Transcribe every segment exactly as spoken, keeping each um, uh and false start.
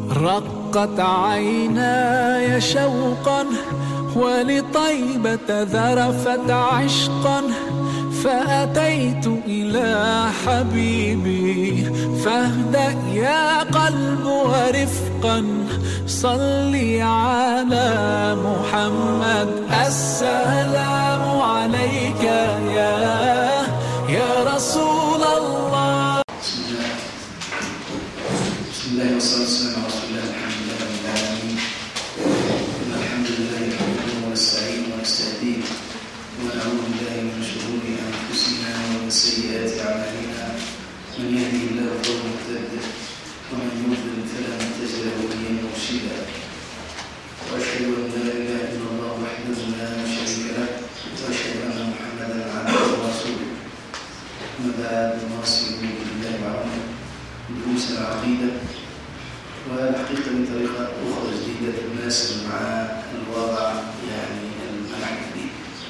رقت عيناي شوقا ولطيبة ذرفت عشقا، فأتيت إلى حبيبي فاهدأ يا قلب ورفقا، صلي على محمد. السلام عليك يا يا رسول الله. بسم الله بسم الله والصلاة والسلام على رسول الله. الحمد لله رب العالمين. إن الحمد لله نحمده ونستعينه ونستهديه ونعوذ بالله من شرور أنفسنا ومن سيئات أعمالنا، من يهده الله فهو المهتد ومن يضلل فلا تجد له وليا مرشدا، وأشهد أن لا إله إلا الله وحده لا شريك له، وأشهد أن محمدا عبده ورسوله. أما بعد، نواصل بالله وعونه دروس العقيدة، والحقيقة من طريقة أخرى جديدة تناسب مع الوضع يعني المنعكس.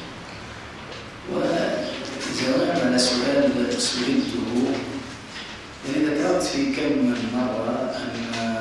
وجواب على سؤال سئلته، يعني ذكرت في كم من مرة أن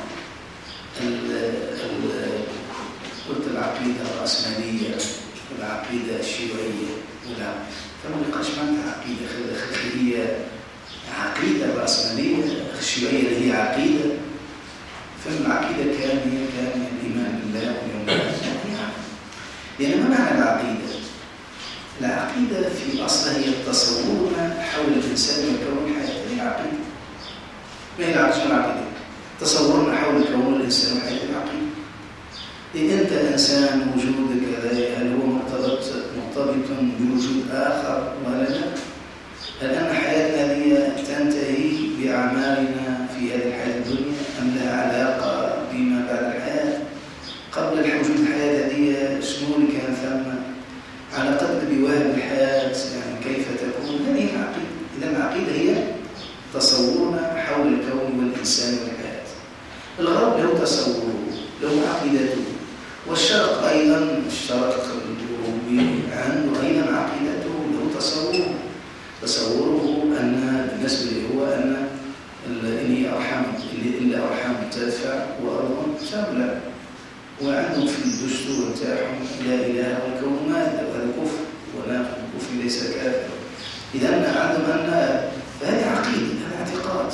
قلت العقيدة الرأسمالية والعقيدة الشيوعية، فما نقاش معناتها عقيدة هي عقيدة رأسمالية، الشيوعية اللي هي عقيدة. فالعقيدة كان هي كان الإيمان بالله واليوم الآخر. لأن ما معنى العقيدة؟ العقيدة في أصلها هي التصور حول الإنسان وكون حياته. هي عقيدة. ما هي العقيدة؟ تصورنا حول كون الإنسان وحياته العقيدة. إن أنت إنسان وجودك هذا هل هو مرتبط مرتبط بوجود آخر ولا لا؟ هل أن حياتنا هي تنتهي بأعمالنا في هذه الحياة الدنيا أم لها علاقة بما بعد الحياة؟ قبل وجود الحياة هذه شنو اللي كان ثم؟ على قدر بواب الحياة يعني كيف تكون؟ هذه العقيدة. إذا العقيدة هي تصورنا حول الكون والإنسان والحياة. الغرب له تصوره، له عقيدته، والشرق أيضا الشرق الأوروبي عنده أيضا عقيدته، له تصوره. تصوره أن بالنسبة لي هو أن إني أرحم إلا أرحم تدفع وأرض تبلع، وعندهم في الدستور تاعهم لا إله والكون ماذا، وهذا كفر، ولا الكفر ليس كافر. إذا عندهم أن هذه عقيدة، هذا اعتقاد،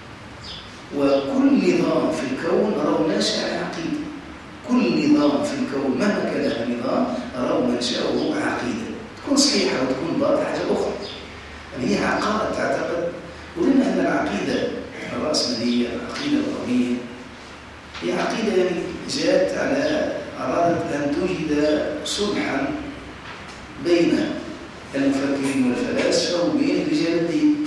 وكل نظام في الكون رأوا ناشئ على عقيدة. كل نظام في الكون مهما كان هذا النظام رأوا منشأه عقيدة، تكون صحيحة وتكون باطلة حاجة أخرى. يعني هي عقائد تعتقد. ولما أن العقيدة الرأسمالية، العقيدة الغربية، هي عقيدة يعني جاءت على أرادت أن توجد صلحا بين المفكرين والفلاسفة وبين رجال الدين.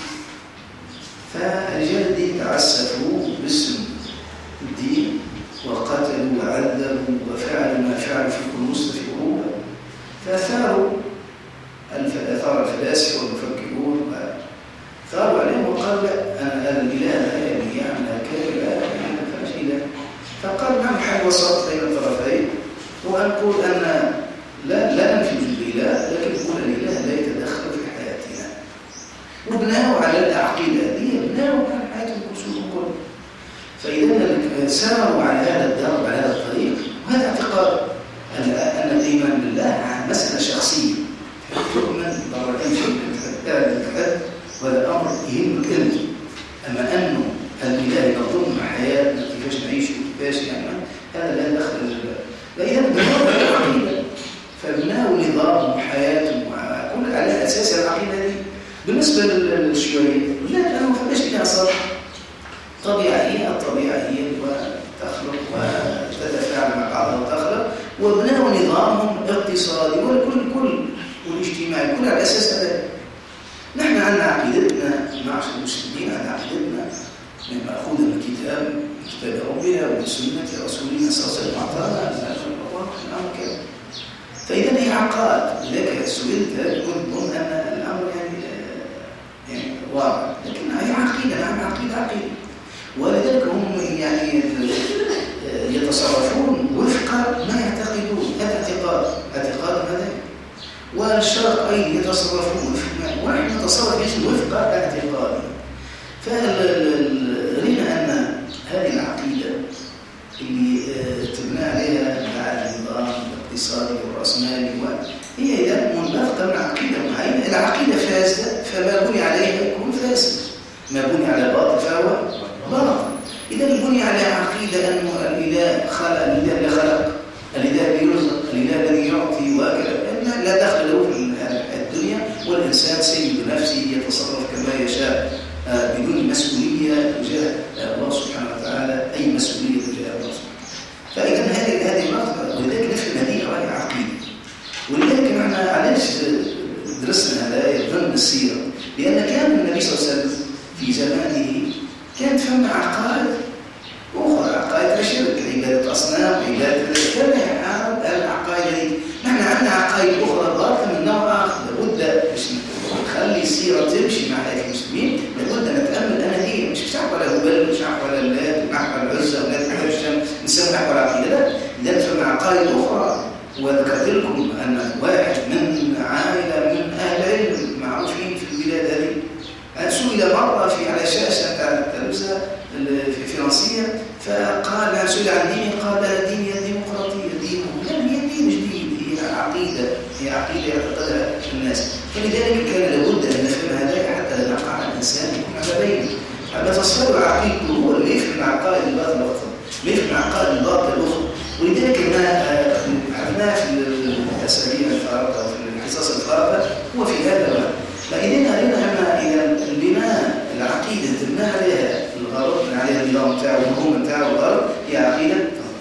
فرجال الدين تعسفوا باسم الدين وقتلوا وعذبوا وفعلوا ما فعلوا في كل مسلم في أوروبا، فأثاروا أثار الفلاسفة والمفكرون ثاروا عليهم وقالوا لا، أنا هذا الإله يعني يعمل هكذا، لا يعني ما فيهاش إله. فقالوا نعمل حل وسط بين الطرفين، وأن نقول أن لا لا ننفي وجود الإله، لكن نقول الإله لا يتدخل في حياتنا. وبناوا على العقيدة هذه، بناوا على حياة الأصول كلها. فإذا ساروا على هذا الدرب على هذا الطريق، وهذا اعتقاد أن أن الإيمان بالله مسألة شخصية. تؤمن درجتين في الحد، وهذا أمر يهمك أنت. أما أنه الإله يضم حياتنا كيفاش نعيش وكيفاش يعني هذا لا دخل للباب. فإذا بناء العقيدة، فبناء نظام حياتهم كل على أساس العقيدة دي. بالنسبة للشيوعية لا، لأنه فلاش فيها صار طبيعية، الطبيعية وتخلق وتتفاعل مع بعضها وتخلق، وبناء نظامهم اقتصادي والكل كل والاجتماعي كل على أساس هذا. نحن عندنا عقيدتنا معشر المسلمين، عندنا عقيدتنا مأخوذة من الكتاب كتاب ربنا ومن سنة رسولنا صلى الله عليه وسلم أعطانا الأمر كذا. فإذا هي عقائد. لذلك سئلت كنت أظن أن الأمر يعني يعني واضح، لكن هي عقيدة. نعم عقيدة عقيدة. ولذلك هم يعني يتصرفون وفق ما يعتقدون. هذا اعتقاد اعتقاد هذا. والشرق أيضا يتصرفون وفق ما، ونحن نتصرف وفق اعتقادنا. فلنا أن هذه العقيدة اللي تبنى عليها النظام الاقتصادي والرأسمالي، هي إذا منبثقة من عقيدة معينة. العقيدة فاسدة فما بني عليها يكون فاسد، ما بني على باطل فهو باطل. إذا بني على عقيدة أنه الإله خلق، الإله اللي خلق، الإله اللي يرزق، الإله الذي يعطي وكذا، لا دخل له في الدنيا، والإنسان سيد نفسه يتصرف كما يشاء بدون مسؤولية تجاه الله سبحانه وتعالى، أي مسؤولية تجاه الله سبحانه. فإذا هذه هذه المرتبة، ولذلك نفهم هذه هي عقيدة. ولذلك نحن علاش درسنا هذا ضمن السيرة؟ لأن كان النبي صلى الله عليه وسلم في زمانه كانت فهم عقائد أخرى، عقائد الشرك، عبادة أصنام، عبادة كما يعرض العقائد هذه. نحن عندنا عقائد أخرى باطلة من نوع آخر، لابد نخلي السيرة تمشي مع هذه المسلمين، لابد نتأمل أنا هي مش بنحكوا على هبل، مش بنحكوا على اللات، بنحكوا على العزى، ولا بنحكوا نسمي نحكوا على العقيدة، لا، ده فهم عقائد أخرى. وذكرت لكم أن واحد من عائلة من أهل العلم معروفين في البلاد هذه سئل مرة في على شاشة التلفزة الفرنسية، فقال سئل عن دينه، قال لا ديني الديمقراطية، دينه لا، هي دين مش دين، هي عقيدة، هي عقيدة يعتقدها الناس. فلذلك كان لابد أن نفهم هذا حتى لا نقع على الإنسان يكون على بينه. أما تصور عقيدته هو اللي يفهم العقائد الباطلة الأخرى، يفهم العقائد الباطلة الأخرى. ولذلك ما بحثناه في الأسابيع الفارقة وفي الحصص الفارقة هو في هذا الوقت. فإذا أرينا أن إذا البناء العقيدة تبنى عليها الغرب، من عليها النظام بتاعه والمفهوم بتاعه الغرب، هي عقيدة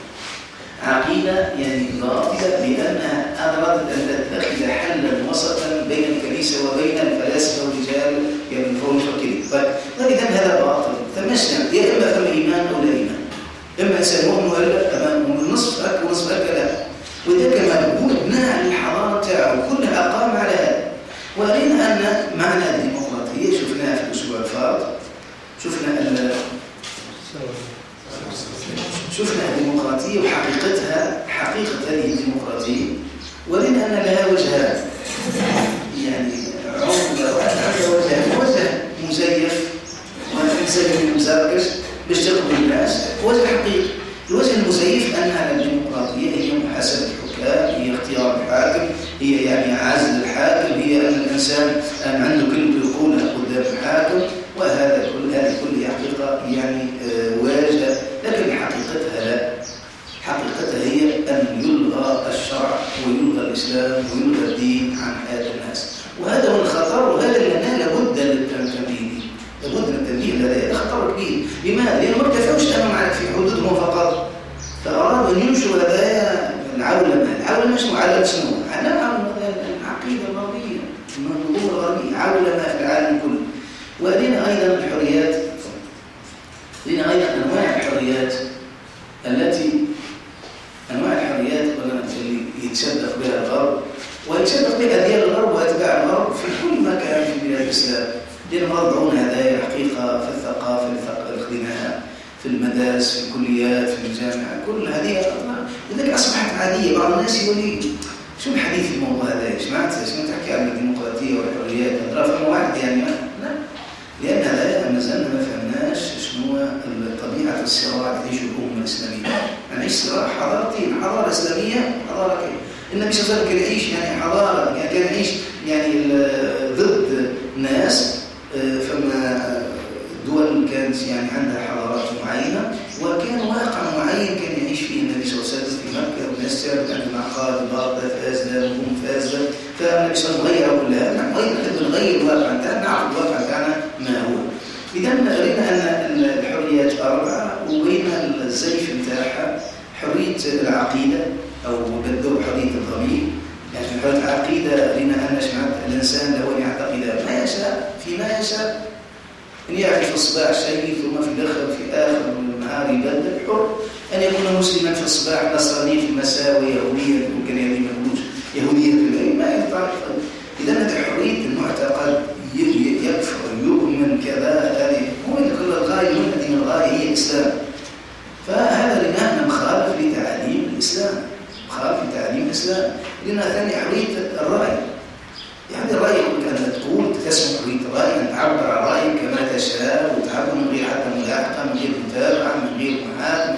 عقيدة يعني باطلة، لأنها أرادت أن تتخذ حلا وسطا بين الكنيسة وبين الفلاسفة والرجال يعني المفهوم الفقهي. فإذا هذا باطل، فمشنا يا إما فما إيمان أو لا إيمان، إما إنسان مؤمن ولا أمام نصف أك ونصف أك لا. وذلك ما هو بناء الحضارة بتاعه كلها أقام على هذا. وقالنا أن معنى الديمقراطية شفناها في الأسبوع الفارط، شفنا شفنا الديمقراطية وحقيقتها، حقيقة هذه الديمقراطية، ولنا أن لها وجهات، يعني عمدة وعندها وجه، وجه مزيف ونسميه مزركش باش تقبل الناس، وجه حقيقي. الوجه المزيف أنها الديمقراطية هي محاسبة الحكام، هي اختيار الحاكم، هي يعني عزل الحاكم، هي أن الإنسان أن عنده كلمة يقولها قدام الحاكم، وهذا كل هذه كلها حقيقة يعني واجهة، لكن حقيقتها لا. حقيقتها هي أن يلغى الشرع ويلغى الإسلام ويلغى الدين عن حياة الناس، وهذا هو الخطر، وهذا اللي لابد للتنبيه، لابد من التنبيه. هذا خطر كبير. لماذا؟ لأنه ما اكتفوش أنهم في حدودهم فقط، فأرادوا أن ينشروا هذايا العولمة. العولمة شنو؟ علم شنو؟ علم العقيدة الغربية، المنظومة الغربية، عولمة في العالم كله. ولنا أيضا الحريات، لنا أيضا أنواع الحريات التي أنواع الحريات اللي يتشبث بها الغرب ويتشبث بها ديال الغرب وأتباع الغرب في كل مكان في بلاد الإسلام. لأنهم يضعون هذا حقيقة في الثقافة، في الخدمات، في المدارس، في الكليات، في الجامعة، كل هذه لذلك أصبحت عادية. بعض الناس يقول لي شو الحديث في الموضوع هذا؟ إيش معناته؟ شنو تحكي عن الديمقراطية والحريات؟ ترى فهم واحد يعني ما لا، لأن هذا ما زلنا ما فهمناش شنو طبيعة الصراع اللي تعيشه الأمة الإسلامية. نعيش صراع حضارتين، حضارة إسلامية، حضارة كيف؟ النبي صلى الله عليه وسلم كان يعيش يعني حضارة، يعني كان يعيش يعني ضد ناس، فما دول كانت يعني عندها حضارات معينة، وكان واقع معين كان يعيش فيه النبي صلى الله عليه وسلم في مكة، والناس تعرف عندهم عقائد باطلة فاسدة وهم فاسدة، فالنبي صلى الله عليه وسلم غير كل هذا. نحن أيضا نحب نغير الواقع بتاعنا، نعرف الواقع بتاعنا ما هو. إذا قلنا أن الحريات أربعة، وبين الزيف بتاعها حرية العقيدة أو بدو حرية الضمير. يعني حرية العقيدة لنا أن الإنسان له أن يعتقد ما يشاء فيما يشاء، أن يعرف في الصباح شيء ثم في الآخر في آخر النهار يبدل، حر أن يكون مسلما في الصباح، نصراني في المساء، ويهوديا ممكن يعني مهوج يهوديا في الليل، ما ينفع. إذا أنت حرية المعتقد، يكفر يؤمن كذا، هذه هو كل الغاية من هذه الغاية هي الإسلام. فهذا لأننا مخالف لتعاليم الإسلام، مخالف لتعاليم الإسلام. لأن ثاني حرية الرأي، يعني الرأي يقول أن تقول تسمح حرية الرأي، أن تعبر عن رأيك كما تشاء، وتعبر من غير حتى ملاحقة، من غير متابعة، من غير محاكمة، من غير شيء.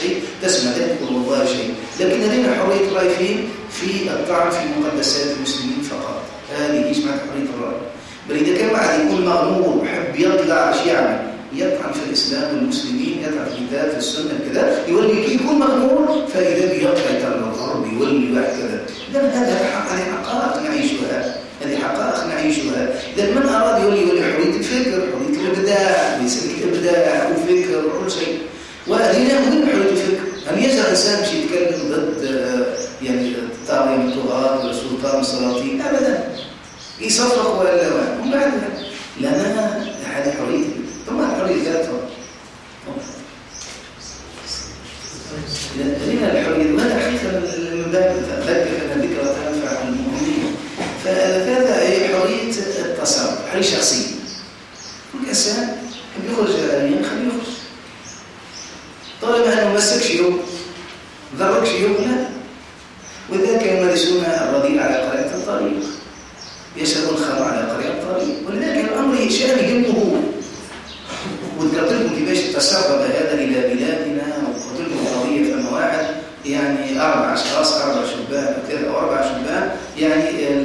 شيء تسمع ذلك تقول والله شيء. لكن لدينا حرية الرأي فين؟ في الطعن في مقدسات المسلمين فقط. هذه ايش معنى حرية الرأي؟ بل إذا كان واحد يكون مغمور وحب يطلع ايش يعمل؟ يطعن في الإسلام والمسلمين، يطعن في الكتاب في السنة كذا، يولي كي يكون مغمور فإذا بيطلع يطلع الغرب يولي واحد كذا. إذا هذا حق، هذه حقائق نعيشها، هذه حقائق نعيشها. إذا من أراد يولي يولي حرية الفكر، حرية الإبداع، يسلك الإبداع وفكر وكل شيء. وهنا مهم حرية الفكر. هل يجرى الإنسان مش يتكلم ضد يعني طاغية من الطغاة ولا سلطان من السلاطين؟ أبدا. يصفق ولا لا؟ ومن بعد لنا هذه حرية. ثم الحرية ذاتها. لنا الحرية وهذا حقيقة من باب ذكر أن الذكرى تنفع المؤمنين. فهذا هي حرية التصرف، حرية شخصية. كل إنسان يخرج الآن خليه يخرج. طالما أنه مسكش يوم ضربكش يوم لا. وذلك يمارسون الرذيل على قرية الطريق، يشربون الخمر على قرية الطريق، ولذلك الأمر شأن يهمه. وذكرت لكم كيفاش تسرب هذا إلى بلادنا، وقلت لكم قضية فما واحد يعني أربع أشخاص أربع شبان كذا أو أربع شبان يعني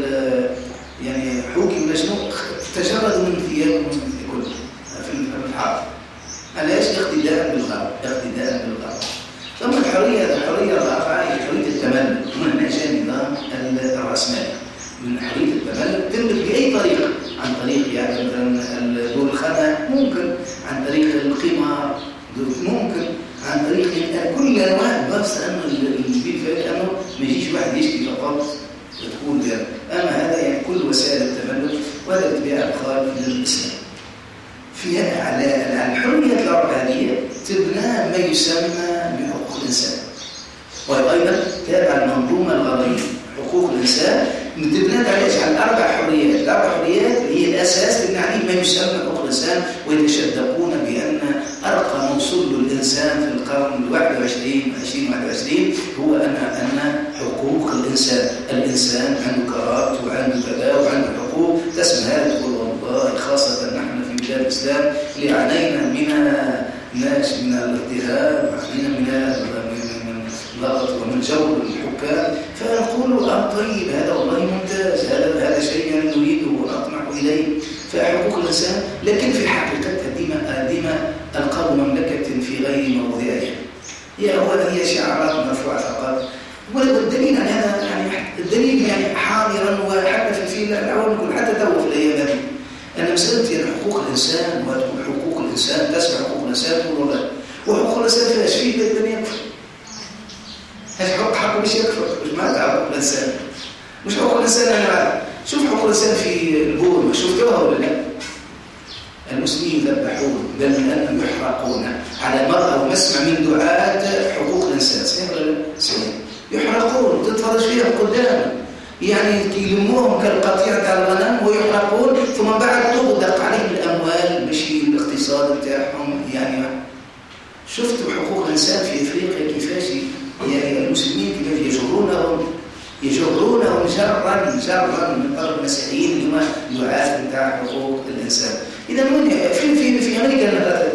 يعني حكم مجنون تجردوا من ثيابهم كله في الحرب. علاش؟ اقتداء بالغرب، اقتداء بالغرب. ثم الحرية الحرية الرابعة هي حرية التملك. هنا جاء نظام الرأسمالي من حرية التملك، تملك بأي طريقة، عن طريق يعني مثلا دور الخنا ممكن، عن طريق القمار ممكن، عن طريق كل انواع، بس انه البيت فات انه ما يجيش واحد يشتري فقط تكون يعني. اما هذا يعني كل وسائل التملك وهذا اتباع الخارج للاسلام. في على الحريه الاربعه هذه تبنى ما يسمى بحقوق الانسان، وايضا تابع المنظومه الغربيه. حقوق الانسان تبنى على الاربع حريات، الاربع حريات هي الاساس تبنى عليه ما يسمى حقوق الانسان، ويتشدقون بان ارقى موصول للانسان في القرن الواحد والعشرين عشرين واحد وعشرين هو ان ان حقوق الانسان، الانسان عنده كرامته وعنده كذا وعنده حقوق. تسمى هذا تقول والله خاصه نحن في بلاد الاسلام اللي عانينا من ناس من الاضطهاد وعانينا من ضغط ومن جور الحكام، فنقول اه طيب هذا والله ممتاز، هذا هذا شيء يعني نريده ونطمح اليه. فحقوق الانسان لكن في حقيقتها ديما ديما القاب مملكه في غير موضعها. هي اولا هي شعارات مرفوعه فقط، والدليل على هذا يعني الدليل يعني حاضرا وحتى في العوام كل حتى تو في الايام هذه انا مساله يعني حقوق الانسان وتقول حقوق الانسان تسمع حقوق الانسان تقول لا، وحقوق الانسان فيها شيء الدنيا يكفر. هذا حق حقه مش يكفر، مش معنى حقوق الانسان مش حقوق الانسان. انا شوف حقوق الانسان في البور شفتوها ولا لا؟ المسلمين ذبحون بل من انهم يحرقون على مرأى ومسمع من دعاة حقوق الانسان، صحيح ولا لا؟ صحيح. يحرقون تتفرج فيها قدام يعني يلموهم كالقطيع تاع الغنم ويحرقون، ثم بعد تغدق عليهم الاموال باش الاقتصاد بتاعهم. يعني شفتوا حقوق الانسان في افريقيا كيفاش يعني المسلمين كيف يجرونهم يجرونهم جرا جرا من قبل المسيحيين اللي هم دعاة بتاع حقوق الانسان. اذا وين في في في امريكا لا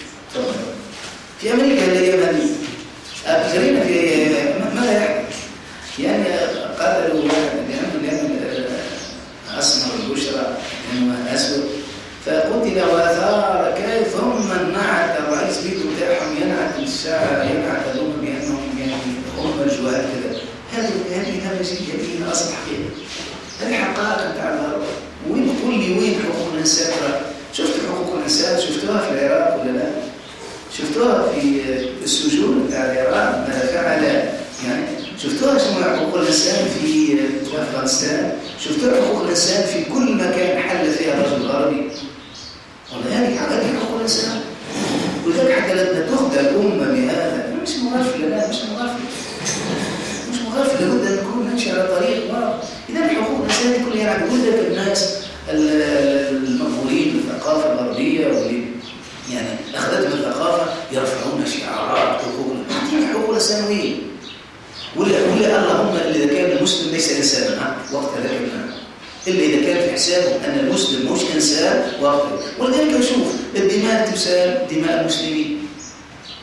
في امريكا الايام هذه جرينا في ماذا يحدث؟ يعني قتلوا واحد لأنه أسمر البشرى لأنه أسود فقتل وثار كيف ثم نعت الرئيس بيته بتاعهم ينعت الشعب ينعت الأمة بأنهم يعني هم الجوال كذا. هذه هذه هذا شيء جديد أصل حقيقي. هذه حقائق بتاع الغرب. وين تقول لي وين حقوق الإنسان؟ شفت حقوق الإنسان شفتوها في العراق ولا لا؟ شفتوها في السجون بتاع العراق ماذا فعل يعني؟ شفتوها شنو حقوق الإنسان في أفغانستان؟ شفتوها حقوق الإنسان في كل مكان حل فيها الرجل الغربي؟ والله هذه حقوق الإنسان. ولذلك حتى لما تخدع الأمة بهذا مش مغفلة، لا مش مغفلة مش مغفلة، لابد أن نكون نمشي على طريق واضح. إذا حقوق الإنسان كلها يعني ولذلك الناس المأمورين بالثقافة الغربية واللي يعني أخذتهم الثقافة يرفعون شعارات حقوق الإنسان. حقوق الإنسان وين؟ ولا ولا اللهم إذا كان المسلم ليس إنسانا وقت ذلك إلا إذا كان في حسابه أن المسلم مش إنسان وقت. ولذلك نشوف الدماء تسال دماء المسلمين،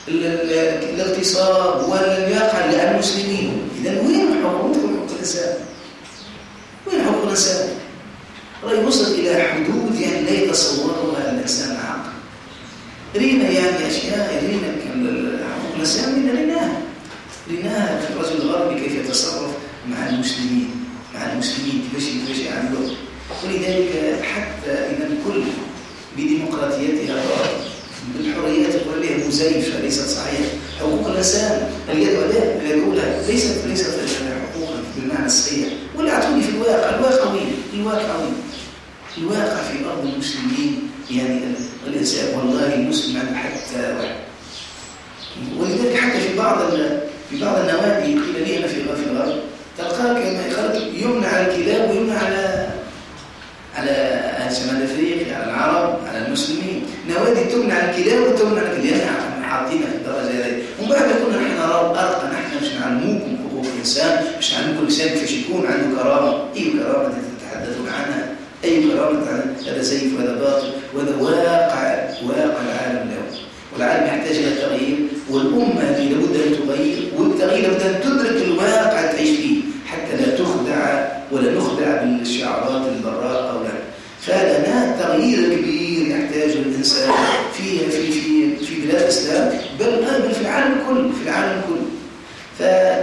الاغتصاب واللي يقع على المسلمين. إذا وين حقوقهم حقوق الإنسان؟ وين حقوق الإنسان؟ رأي وصل إلى حدود يعني لا يتصورها الإنسان العاقل. رينا يعني أشياء رينا حقوق الإنسان رينا ريناها ريناها في الرجل الغربي كيف يتصرف مع المسلمين مع المسلمين كيفاش كيفاش يعملوا. ولذلك حتى إذا الكل بديمقراطيتها بالحريات الكلية مزيفة ليست صحيحة. حقوق الإنسان اليد ولا الأولى ليست ليست حقوقا بالمعنى الصحيح. ولا أعطوني في الواقع الواقع وين الواقع وين الواقع في أرض المسلمين يعني الإنسان والله المسلم عنده حتى واحد. ولذلك حتى في بعض في بعض النوادي قيل لي أنا في في الغرب تلقاك كما يخرج يمنع على الكلاب ويمنع على على أهل شمال أفريقيا على العرب على المسلمين. نوادي تمنع على الكلاب وتمنع على الكلاب حاطينها في الدرجة هذه. ومن بعد يكون نحن نرى أرقى نحن مش نعلموكم حقوق الإنسان مش نعلموكم الإنسان كيفاش يكون عنده كرامة. أي كرامة تتحدثون عنها أي كرامة هذا زيف وهذا باطل وهذا واقع واقع العالم له. والعالم يحتاج إلى التغيير والأمة هذه لابد أن تغير والتغيير لابد أن تدرك الواقع تعيش فيه حتى لا تخدع ولا نخدع بالشعارات البراءة أو لا. فلنا تغيير كبير يحتاج الإنسان في في في في بلاد الإسلام بل أيضا في العالم كله في العالم كله. ف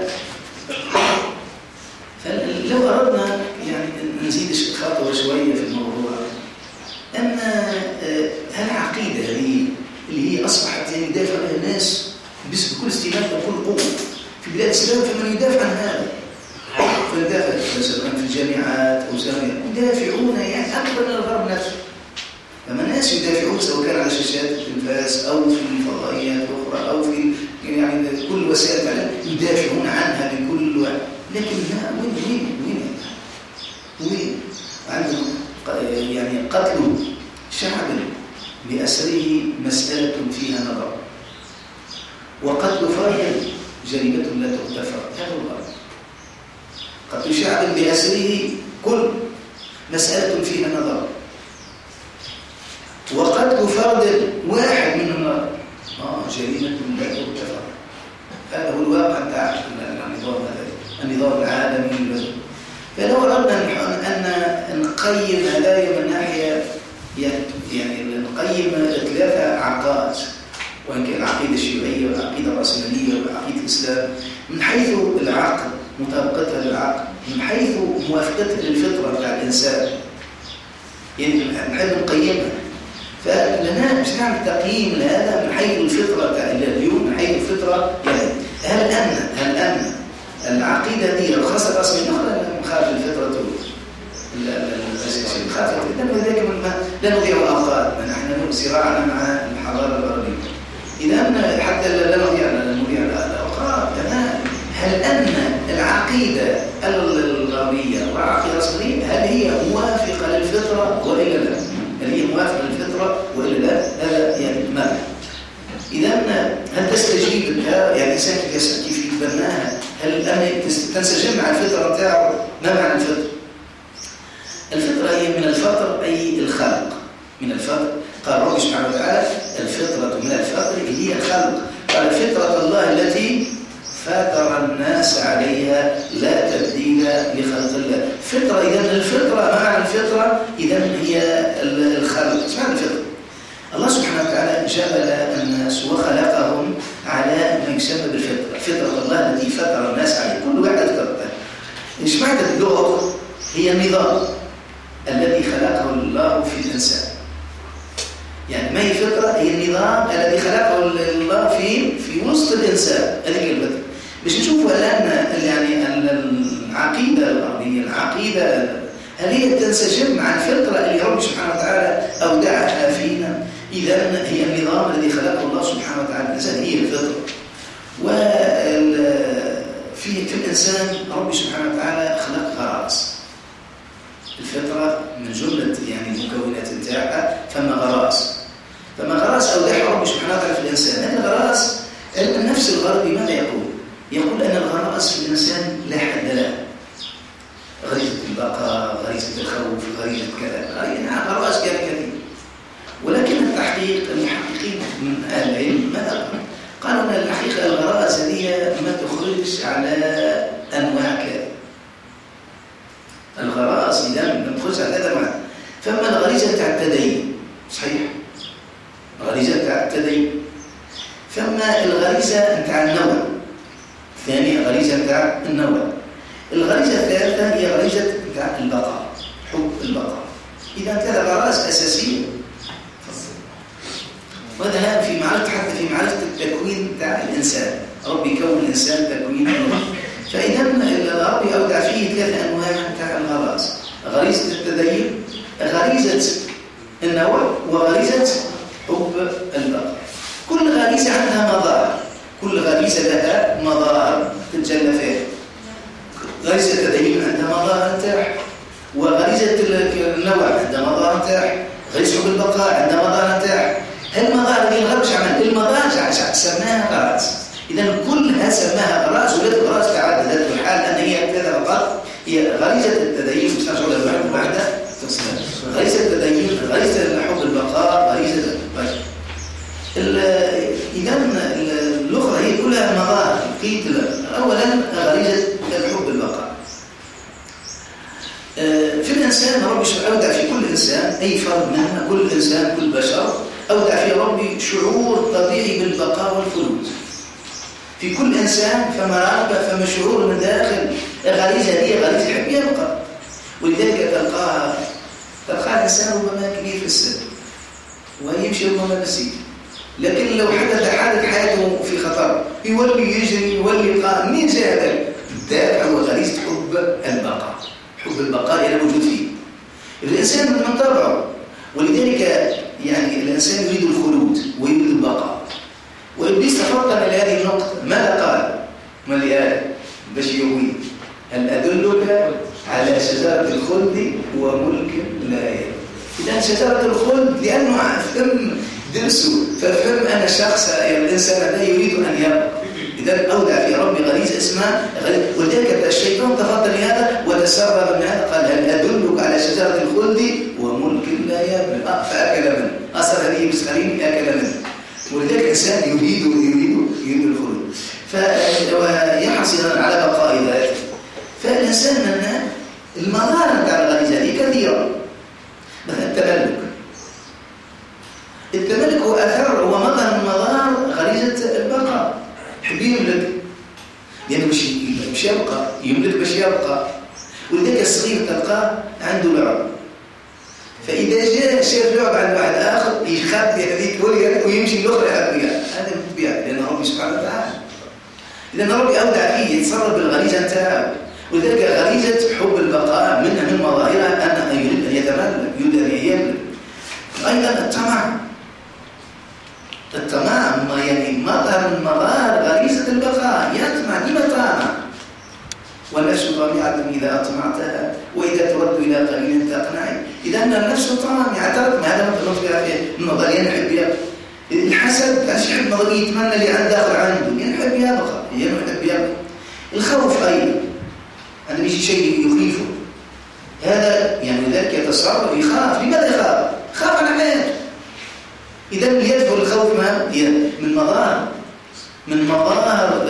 فلو أردنا يعني نزيد خطوة شوية في الموضوع أن هالعقيدة هذه اللي هي أصبحت يعني يدافع عنها الناس بكل استناد وكل قوة في بلاد الإسلام. فمن يدافع عن هذا فيدافع سواء في الجامعات أو سواء يدافعون يعني أكثر من الغرب نفسه. فما الناس يدافعون سواء كان على شاشات التلفاز أو في الفضائيات الأخرى أو في يعني كل وسائل الإعلام يدافعون عنها بكل وقت. لكن لا وين وين وين وين عندهم يعني قتل شعب بأسره مسألة فيها نظر وقتل فرد جريمة لا تغتفر. هذا هو الأمر. قتل شعب بأسره كل مسألة فيها نظر وقتل فرد واحد من النار آه جريمة لا تغتفر. هذا هو الواقع بتاع النظام النظام العالمي. فلو أردنا أن نقيم هذا من ناحية يعني نقيم ثلاثة عقائد وإن كان العقيدة الشيوعية والعقيدة الرأسمالية والعقيدة الإسلام من حيث العقل مطابقتها للعقل من حيث موافقتها للفطرة بتاع الإنسان يعني نحب نقيمها. فلنا مش نعمل تقييم لهذا من حيث الفطرة بتاع اليوم من حيث الفطرة يعني هل أن هل أن العقيدة دي خاصة الرأسمالية خارج الفطرة خاطر لذلك لا نضيع الأوقات نحن صراعنا مع الحضارة الغربية. إذا حتى لا نضيع نضيع الأوقات هل أن العقيدة الغربية والعقيدة الرأسمالية هل هي موافقة للفطرة وإلا لا؟ هل هي موافقة للفطرة وإلا لا؟ هذا يعني ماذا؟ إذا هل تستجيب لها يعني إنسان كيف يتبناها هل أن تنسجم مع الفطرة بتاعه؟ ما معنى الفطرة؟ الفطرة هي من الفطر أي الخلق من الفطر. قال رب سبحانه وتعالى الفطرة من الفطر هي الخلق. قال فطرة الله التي فطر الناس عليها لا تبديل لخلق الله. فطرة إذا الفطرة ما معنى الفطرة؟ إذا هي الخلق. ما معنى الفطرة؟ الله سبحانه وتعالى جبل الناس وخلقهم على ما يسمى بالفطرة. فطرة الله التي فطر الناس عليها كل واحد فطرة. إيش معنى اللغة؟ هي النظام الذي خلقه الله في الإنسان. يعني ما هي فطرة؟ هي النظام الذي خلقه الله في في وسط الإنسان. هذه هي الفطرة. باش نشوفوا الآن يعني العقيدة الغربية العقيدة هل هي تنسجم مع الفطرة اللي رب سبحانه وتعالى أودعها فينا؟ إذا هي النظام الذي خلقه الله سبحانه وتعالى الإنسان هي الفطرة. وفي في الإنسان رب سبحانه وتعالى خلق غرائز. الفطرة من جملة يعني المكونات نتاعها فما غرائز فما غرائز أودعها رب سبحانه وتعالى في الإنسان. هذه الغرائز النفس الغربي ماذا يقول؟ يقول أن الغرائز في الإنسان لا حد لها. غريزة البقاء، غريزة الخوف، غريزة كذا، يعني غرائز كثيرة. ولكن التحقيق المحققين من أهل العلم ماذا قالوا أن الحقيقة الغرائز هي ما تخرجش على أنواع كذا. الغرائز إذا ما تخرجش على هذا أنواع. فما الغريزة تاع التدين صحيح، الغريزة تاع التدين. فما الغريزة تاع النوع ثاني، غريزة تاع النوع. الغريزة الثالثة هي غريزة تاع البقاء، حب البقاء. إذا كان غرائز أساسية، وهذا في معرفة حتى في معرفة التكوين تاع الإنسان. ربي يكون الإنسان تكوين نوع. فإذا ربي أودع فيه ثلاث أنواع تاع الغرائز: غريزة التدين، غريزة النوع، وغريزة حب البقاء. كل غريزة عندها مظاهر، كل غريزة لها مظاهر تتجلى فيها. غريزة التدين عندها مظاهر تاعها، وغريزة النوع عندها مظاهر تاعها، غريزة حب البقاء عندها مظاهر تاعها. هالمظاهر دي الغرب عمل المظاهر سماها غرائز. إذا كلها سماها غرائز، ولات غرائز تعددت الحال أن هي كذا فقط. هي غريزة التدين مش نقول الواحد واحدة تقسمها. غريزة التدين، غريزة حب البقاء، غريزة إذا الأخرى هي كلها مظاهر. قيد أولا غريزة حب البقاء. في الإنسان ربي أودع في كل إنسان، أي فرد منا، كل إنسان كل بشر أودع في ربي شعور طبيعي بالبقاء والخلود. في كل إنسان فما رغبة، فما شعور من داخل غريزة هي غريزة يحب يبقى. ولذلك تلقاها تلقى الإنسان ربما كبير في السن ويمشي ربما بسيط، لكن لو حدث حادث حياته في خطر يولي يجري يولي قائم. مين جاء هذا؟ الدافع هو غريزة حب البقاء، حب البقاء إلى موجود فيه الإنسان من طبعه. ولذلك يعني الإنسان يريد الخلود ويريد البقاء. وإبليس تفطن إلى هذه النقطة. ماذا قال؟ ما اللي قال؟ باش يقول: هل أدلك على شجرة الخلد وملك لا يبلى. إذا شجرة الخلد لأنه فهم درسه، ففهم أن الشخص الإنسان لا يريد أن يبقى. إذا أودع في ربي غريزة اسمها غريزة. ولذلك الشيطان تفضل لهذا وتسرب من هذا. قال: هل أدلك على شجرة الخلد وملك لا يبلى. فأكل منه، أصل هذه مسخرين أكل منه. ولذلك الإنسان يريد يريد يريد الخلود ويحصل على بقاء ذاته. فالإنسان من المظاهر تاع الغريزة هذه كثيرة. مثلا التملك. التملك هو أثر هو مظهر من مظاهر غريزة البقاء. يحب يملك لأنه باش باش يبقى، يملك باش يبقى. ولذلك الصغير تلقاه عنده لعب، فإذا جاء شاف لعب عند واحد آخر يخبي هذيك ويمشي الأخرى يخبيها. هذا من الطبيعة، لأن ربي سبحانه وتعالى لأن ربي أودع فيه يتصرف بالغريزة نتاعو. ولذلك غريزة حب البقاء منها من مظاهرها أن يريد أن يتملك، يريد أن يملك. أيضا الطمع. الطمع يعني مظهر من مظاهر غريزة البقاء. يطمع. لما طمع؟ والنفس طامعة إذا أطمعتها وإذا ترد إلى قليل تقنعي. إذا أن النفس طامعة تطمع. هذا ما نطلع فيه النظرية نحب يبقى. الحسد عشان يحب نظرية يتمنى اللي عند آخر عنده، يحب يبقى، يحب يبقى. الخوف أيضا أن يجي شيء يخيفه، هذا يعني ذلك يتصرف يخاف. لماذا يخاف؟ خاف على حياته. إذا يدفع الخوف ما من مظاهر من مظاهر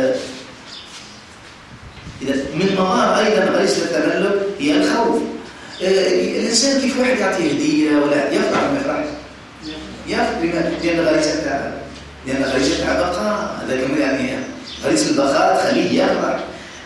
إذا من مظاهر أيضا غريزة التملك هي الخوف. الإنسان كيف واحد يعطيه هدية ولا يفرح ما يفرحش؟ يفرح. لماذا؟ لأن غريزة تاع لأن غريزة تاع بقاء. هذا كمان يعني غريزة البقاء تخليه يفرح.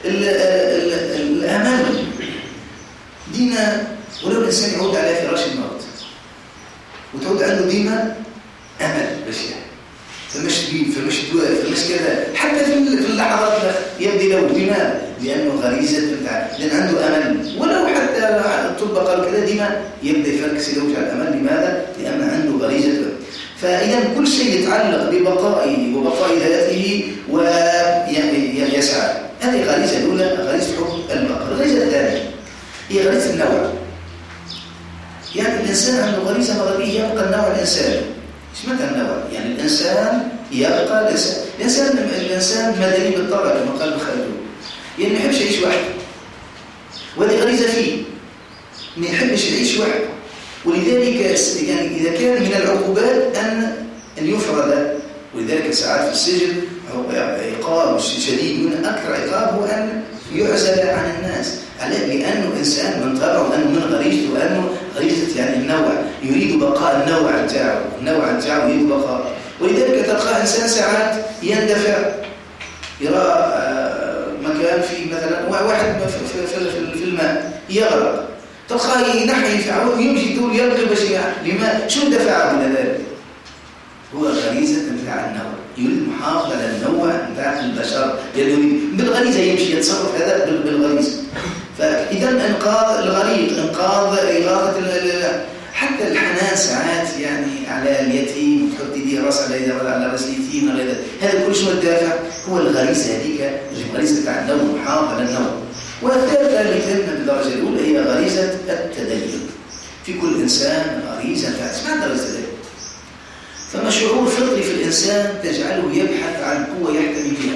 الأمل ديما ولو الإنسان يعود على فراش الموت وتعود عنده ديما أمل باش فمش فمش فمش كذا. حتى في اللحظات يبدي له. لماذا؟ لأنه غريزة بتاع لأن عنده أمل. ولو حتى الطب قالوا كذا ديما يبدأ يفركس يلوج على الأمل. لماذا؟ لأن عنده غريزة. فإذا كل شيء يتعلق ببقائه وبقاء ذاته ويسعى. هذه غريزة الأولى غريزة حب البقاء. الغريزة الثانية هي غريزة النوع. يعني الإنسان عنده غريزة نظرية يبقى النوع الإنساني. ايش معنى النوع؟ يعني الإنسان يبقى الإنسان. الإنسان الإنسان مدني بالطبع كما قال الخلدون. يعني ما يحبش يعيش وحده. وهذه غريزة فيه. ما يحبش يعيش وحده. ولذلك يعني إذا كان من العقوبات أن أن يفرد ولذلك ساعات في السجن عقاب شديد، من أكثر عقاب هو أن يعزل عن الناس، لأنه إنسان من طبعه وأنه من غريزته، وأنه غريزة يعني النوع يريد بقاء النوع بتاعه، النوع بتاعه يريد بقاء. ولذلك تلقى إنسان ساعات يندفع، يرى مكان في مثلا واحد في الماء يغرق، تلقاه ينحي في عوض يمشي طول يلقي بشيء. لما؟ شو دفعه إلى ذلك؟ هو غريزة بتاع النوع، يريد محافظة على النوع بتاع البشر، لأنه بالغريزة يمشي يتصرف هذا بالغريزة. فإذا إنقاذ الغريق، إنقاذ إغاثة، حتى الحنان ساعات يعني على اليتيم، تحط يدي راس على على راس اليتيم، هذا كل شيء الدافع هو الغريزة هذيك، الغريزة بتاع النوع، محافظة على النوع. والثالثة اللي كنا بالدرجة الأولى هي غريزة التدين. في كل إنسان غريزة، اسمها غريزة التدين. فما شعور فطري في الإنسان تجعله يبحث عن قوة يحتمي بها.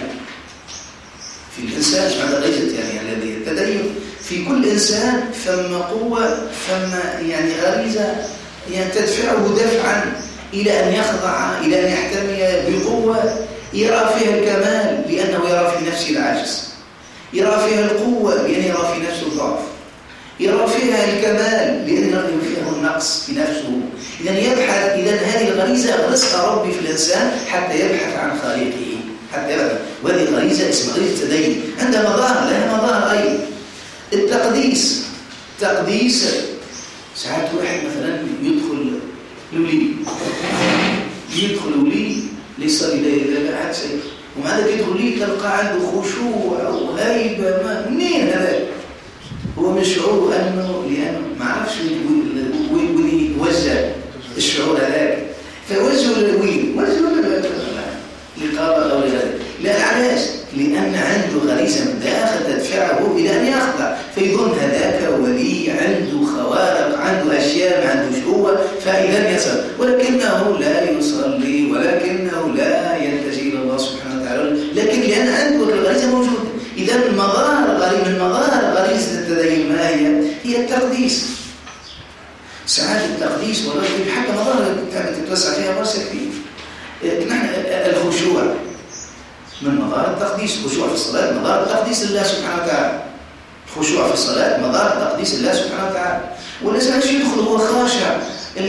في الإنسان هذا غريزة يعني الذي التدين في كل إنسان، فما قوة، فما يعني غريزة يعني تدفعه دفعا إلى أن يخضع، إلى أن يحتمي بقوة يرى فيها الكمال لأنه يرى في نفسه العجز، يرى فيها القوة لأنه يرى في نفسه الضعف، يرى فيها الكمال لأنه يرى فيها النقص في نفسه. إذن يبحث، إذن هذه الغريزة أغرسها ربي في الإنسان حتى يبحث عن خالقه، حتى يبحث. وهذه غريزة اسمها غريزة التدين، عندها مظاهر، لها مظاهر أيضا. التقديس، تقديس ساعات واحد مثلا يدخل لولي، يدخل ولي ليصلي لا لا أحد شيء، ومع ذلك يدخل لي تلقى عنده خشوع وهيبة. ما منين هذا؟ هو من شعوره أنه لأنه ما عرفش وين يوجه الشعور هذاك، فوجهه للوين، وجهه للقرار أو لغيره. لا، علاش؟ لأن عنده غريزة من داخل تدفعه إلى أن يخضع، فيظن هذاك ولي عنده خوارق، عنده أشياء، ما عندوش قوة، فإذا يصل، ولكنه لا يصلي، ولكنه لا يلتجئ إلى الله سبحانه وتعالى، لكن لأن عنده الغريزة موجودة. إذا المظاهر غريزة من مظاهر غريزة التدين ما هي؟ هي التقديس. ساعات التقديس والله حتى مظاهر تتوسع فيها واسع فيه. نحن الخشوع من مظاهر التقديس، الخشوع في الصلاة مظاهر التقديس لله سبحانه وتعالى، الخشوع في الصلاة مظاهر التقديس لله سبحانه وتعالى. والإنسان يدخل هو خاشع،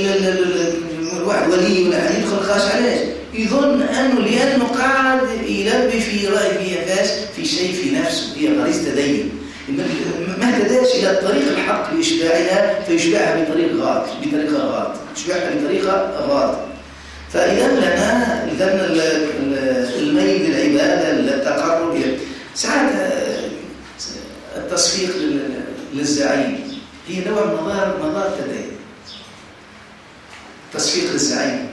الواحد ولي ولا يدخل خاشع، ليش؟ يظن أنه لأنه قاعد يلبي في رأي في أفاس في شيء في نفسه، هي غريزة تدين، ما اهتداش إلى الطريق الحق لإشباعها، فيشبعها بطريق غلط، بطريقة غلط، يشبعها بطريقة غلط. فإذا لنا إذا الميل للعبادة، التقرب، ساعات التصفيق للزعيم هي نوع من مظاهر مظاهر التدين، تصفيق للزعيم،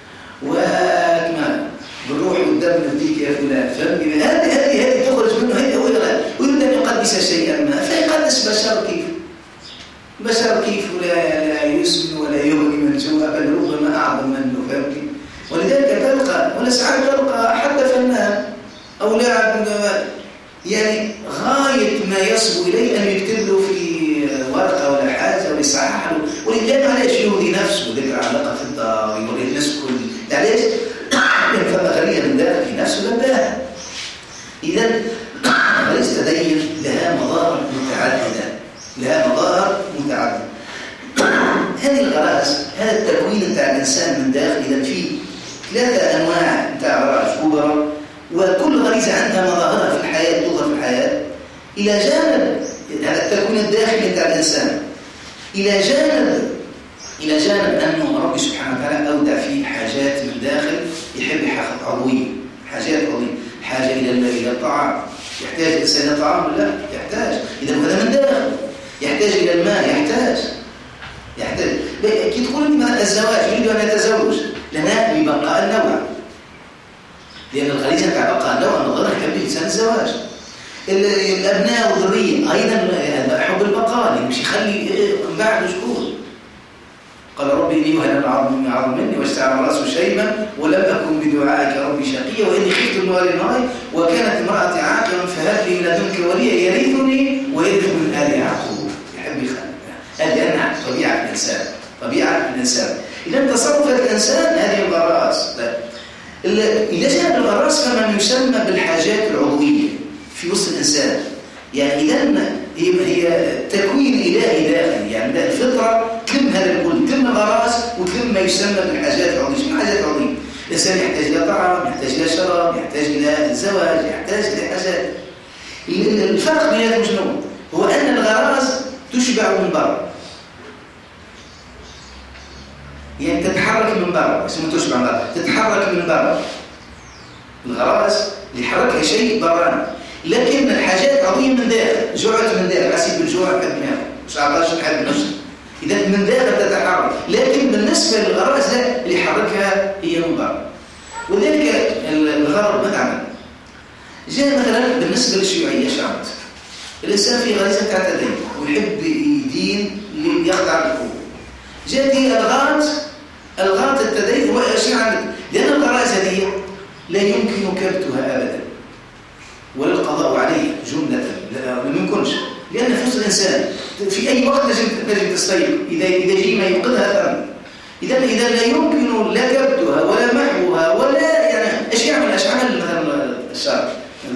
وكما بالروح والدم نديك يا فلان، فهمني؟ هذه هذه هذه تخرج منه، هي ويريد أن يقدس شيئا ما، فيقدس بشر كيف بشر كيف ولا يسمن ولا يغني من جوع، بل ربما أعظم منه، فهمني؟ ولذلك تلقى ولا ساعات تلقى حتى فنان أو لاعب يعني غاية ما يصبو إليه أن يكتب له في ورقة ولا حاجة ويصحح له، ولذلك معلش يهدي نفسه ذكر علاقة في الدار، يوري الناس كل معلش فما غرية من داخل في نفسه لباها. إذا غريزة التدين لها مظاهر متعددة، لها مظاهر متعددة. هذه الغرائز، هذا التكوين بتاع الإنسان من داخل، إذا فيه ثلاثة أنواع بتاع غرائز كبرى، وكل غريزة عندها مظاهرها في الحياة، تظهر في الحياة. إلى جانب هذا التكوين الداخلي بتاع الإنسان، إلى جانب إلى جانب أنه ربي سبحانه وتعالى أودع فيه حاجات من داخل يحب يحقق عضوية، حاجات عضوية، حاجة إلى إلى الطعام، يحتاج الإنسان إلى طعام ولا يحتاج؟ إذا هذا من داخل. يحتاج إلى الماء، يحتاج يحتاج كي تقول لي الزواج يريد أن يتزوج لنا ببقاء النوع، لأن الغريزة تاع بقاء النوع نظرها يحب الإنسان الزواج. الأبناء والذرية أيضا حب البقاء، مش يخلي بعد شكور. قال ربي إني وهن العظم مني عظم مني واشتعل رأسه شيبا ولم أكن بدعائك ربي شقيا وإني خفت الموالي معي وكانت امرأتي عاقرا فهب لي من لدنك وليا يرثني ويرث من آل يعقوب. يحب يخلي هذه أنها طبيعة الإنسان، طبيعة الإنسان. إذا تصرفات الإنسان هذه الغرائز. إذا جاء الغراس كما يسمى بالحاجات العضوية في وسط الإنسان، يعني إذا هي هي تكوين إلهي داخلي، يعني الفطرة كم هذا الكل، كم الغراس وكم ما يسمى بالحاجات العضوية. شنو الحاجات العضوية؟ الإنسان يحتاج إلى طعام، يحتاج إلى شراب، يحتاج إلى الزواج، يحتاج إلى حاجات. الفرق بينهم شنو؟ هو أن الغراس تشبع من برا، يعني تتحرك من برا، اسمه تشبع من برا، تتحرك من برا. الغراس اللي يحركها شيء براني، لكن الحاجات عضوية من داخل. جوعت من داخل، حسيت بالجوع حد ما مش عطاش حد نفسه، إذا من داخل تتحرك. لكن بالنسبة للغراس لا، اللي يحركها هي من برا. ولذلك الغرب ما تعمل. جاء مثلا بالنسبة للشيوعية شعبت الإنسان في غريزة تاع التدين ويحب يدين ليخضع للقوة. جاءت الغات الغات التدين هو شيء عندك، لأن الغرائز هذه لا يمكن كبتها أبدا ولا القضاء عليه جملة، ما يمكنش، لأن نفس الإنسان في أي وقت تجد تستيقظ إذا إذا جي ما يوقظها ثمن. إذا إذا لا يمكن لا كبتها ولا محوها ولا يعني إيش يعمل إيش عمل مثلا الشرع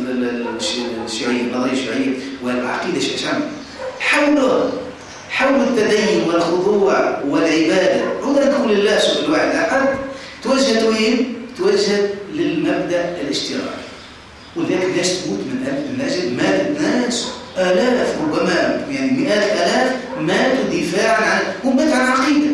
الشيوعية، النظرية الشيوعية والعقيدة إيش عمل؟ حولها حول التدين والخضوع والعبادة عودة لله سبحانه الواحد أحد، توجهت وين؟ توجهت للمبدأ الاشتراكي. ولذلك الناس تموت من أجل ماتت ناس آلاف ربما يعني مئات آلاف ماتوا دفاعا عن هم ماتوا عن عقيدة،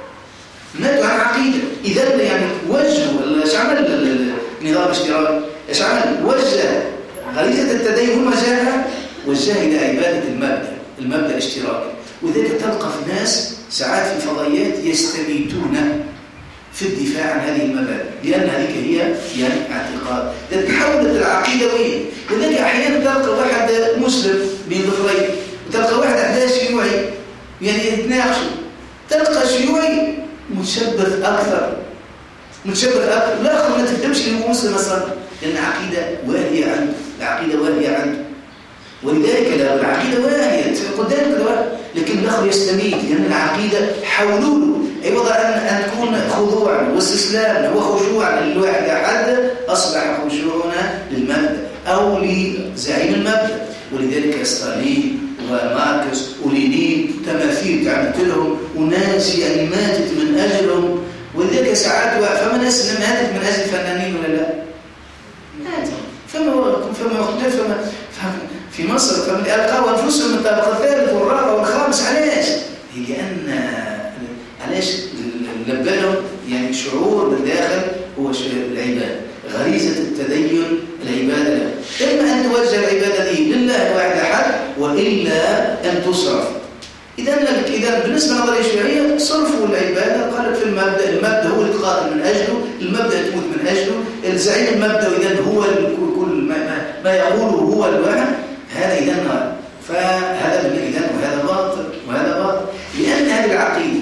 ماتوا عن عقيدة. إذا يعني وجهوا ايش عمل النظام الاشتراكي؟ ايش عمل؟ وجه غريزة التدين هم جاء وجه إلى عبادة المبدأ المبدأ الاشتراكي. وذلك تلقى في ناس ساعات في الفضائيات يستميتون في الدفاع عن هذه المبادئ، لأن هذه هي يعني اعتقاد. تحولت العقيدة وين؟ لذلك أحيانا تلقى واحد مسلم بين ظهرين وتلقى واحد أحداث شيوعي يعني يتناقشوا، تلقى شيوعي متشبث أكثر متشبث أكثر، لا أخر ما تقدمش اللي هو مسلم أصلا، لأن عقيدة واهية عنده، العقيدة واهية عنده. ولذلك العقيدة واهية قدامك الواحد، لكن الآخر يستميت، لأن العقيدة حولوا عوض أن أن تكون خضوعا واستسلاما وخشوعا للواحد أحد، أصبح خشوعنا للمبدأ أو لزعيم المبدأ. ولذلك ستالين وماركس ولينين تماثيل تعملت لهم وناس يعني ماتت من أجلهم. ولذلك ساعات فما ناس ماتت من أجل فنانين ولا لا؟ ماتت. فما فما فما فما في مصر فما ألقوا أنفسهم من الطبقة الثالث والرابع والخامس. علاش؟ لأن علاش لبالهم يعني شعور بالداخل هو العبادة، غريزة التدين العبادة له. إما أن توجه العبادة دي لله واحد أحد، وإلا أن تصرف. إذا إذا بالنسبة للنظرية الشيوعية صرفوا العبادة، قالت في المبدأ المبدأ هو اللي تقاتل من أجله، المبدأ تموت من أجله، الزعيم المبدأ إذا هو كل ما, ما, ما يقوله هو الواحد. هذا إذا نار، فهذا إذا وهذا باطل وهذا باطل، لأن هذه العقيدة.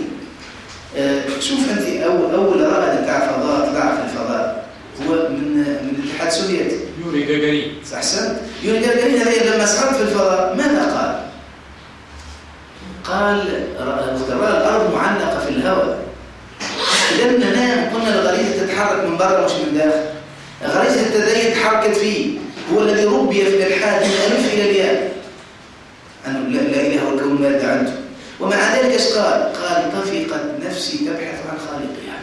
أه شوف أنت أول أول رائد بتاع فضاء طلع في الفضاء هو من من الاتحاد السوفيتي، يوري جاجارين. أحسنت. يوري جاجارين هذا لما صعد في الفضاء ماذا قال؟ قال رأى الأرض معلقة في الهواء. إذا ننام قلنا الغريزة تتحرك من برا مش من داخل. غريزة التدين تحركت فيه، هو الذي ربي في الإلحاد من ألف إلى الياء أنه لا إله إلا الكون مادة عنده. ومع ذلك ايش قال؟ قال طفقت نفسي تبحث عن خالقها.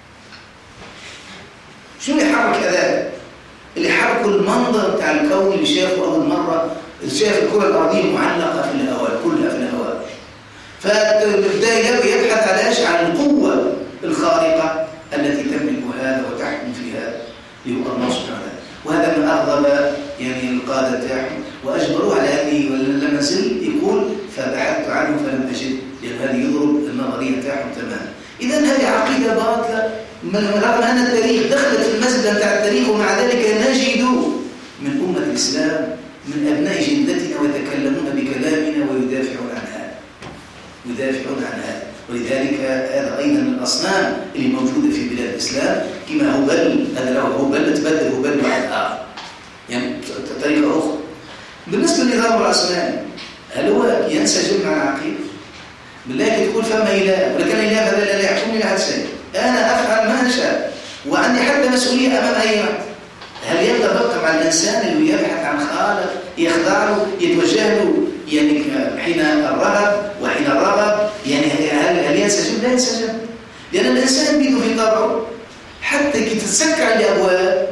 شو اللي حرك هذا؟ اللي حركوا المنظر بتاع الكون اللي شافه أول مرة، شاف الكرة الأرضية معلقة في الهواء كلها في الهواء، فبدأ يبحث علاش عن القوة الخارقة التي تملك هذا وتحكم في هذا اللي هو الله سبحانه وتعالى. وهذا من أغضب يعني القادة تاعهم وأجبروه على أني لما نزل يقول فبحثت عنه فلم أجد، لأن هذا يضرب النظرية تاعهم تماما. إذا هذه عقيدة باطلة رغم أن التاريخ دخلت في المسجد بتاع التاريخ، ومع ذلك نجد من أمة الإسلام من أبناء جلدتنا ويتكلمون بكلامنا ويدافعون عن هذا يدافعون عن هذا. ولذلك هذا أيضا من الأصنام اللي موجودة في بلاد الإسلام، كما هبل، هذا لو هبل تبدل هبل واحد آخر يعني طريقة أخرى. بالنسبة للنظام العثماني هل هو ينسجم مع العقيدة؟ بالله تقول فما إله ولكن إله هذا لا يحكمني لأحد شيء، أنا أفعل ما أشاء وعندي حتى مسؤولية أمام أي واحد. هل يقدر أبقى مع الإنسان اللي يبحث عن خالق يخضع له يتوجه له يعني حين الرغب وحين الرغب؟ يعني هل, هل ينسجم؟ لا ينسجم، لأن الإنسان بيده في طبعه حتى كي تتسكع الأبواب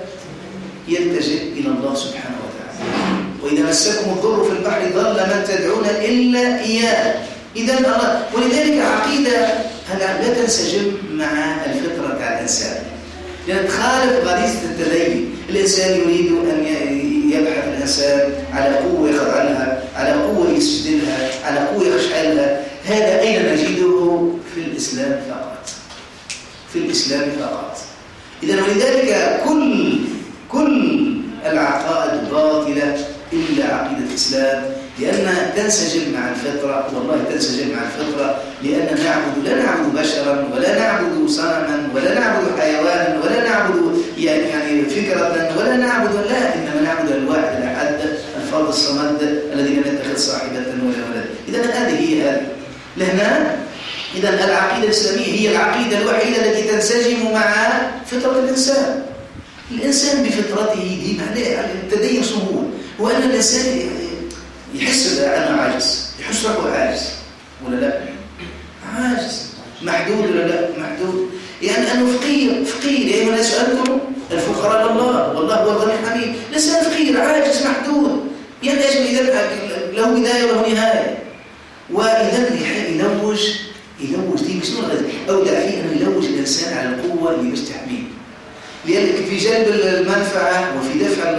يلتجئ إلى الله سبحانه وتعالى. وإذا مسكم الضر في البحر ضل من تدعون إلا إياه. إذا الله، ولذلك عقيدة لا تنسجم مع الفطرة بتاع الإنسان، لأن تخالف غريزة التدين. الإنسان يريد أن يبحث الإنسان على قوة يخضع لها، على قوة يسجد لها، على قوة يخشع لها. هذا أين نجده؟ في الإسلام فقط، في الإسلام فقط. إذا ولذلك كل كل العقائد باطلة إلا عقيدة الإسلام، لأنها تنسجم مع الفطرة. والله تنسجم مع الفطرة، لأن نعبد لا نعبد بشرا ولا نعبد صنما ولا نعبد حيوانا ولا نعبد يعني يعني فكرة ولا نعبد، لا، إنما نعبد الواحد الأحد الفرد الصمد الذي لم يتخذ صاحبة ولا ولد. إذا هذه هي هذه لهنا. إذا العقيدة الإسلامية هي العقيدة الوحيدة التي تنسجم مع فطرة الإنسان. الإنسان بفطرته دي عليه التدين سهول، وأن الإنسان يحس أنه عاجز، يحس روحه عاجز ولا لا؟ عاجز، محدود ولا لا؟ محدود، يعني أنه فقير فقير. يا أيها الناس أنتم الفقراء لله والله هو الغني الحميد. الإنسان فقير عاجز محدود، يعني إذا له بداية وله نهاية. وإذا يلوج يلوج دي مش نقول أودع فيه أنه يلوج الإنسان على القوة اللي مش تحميه، لأن في جلب المنفعة وفي دفع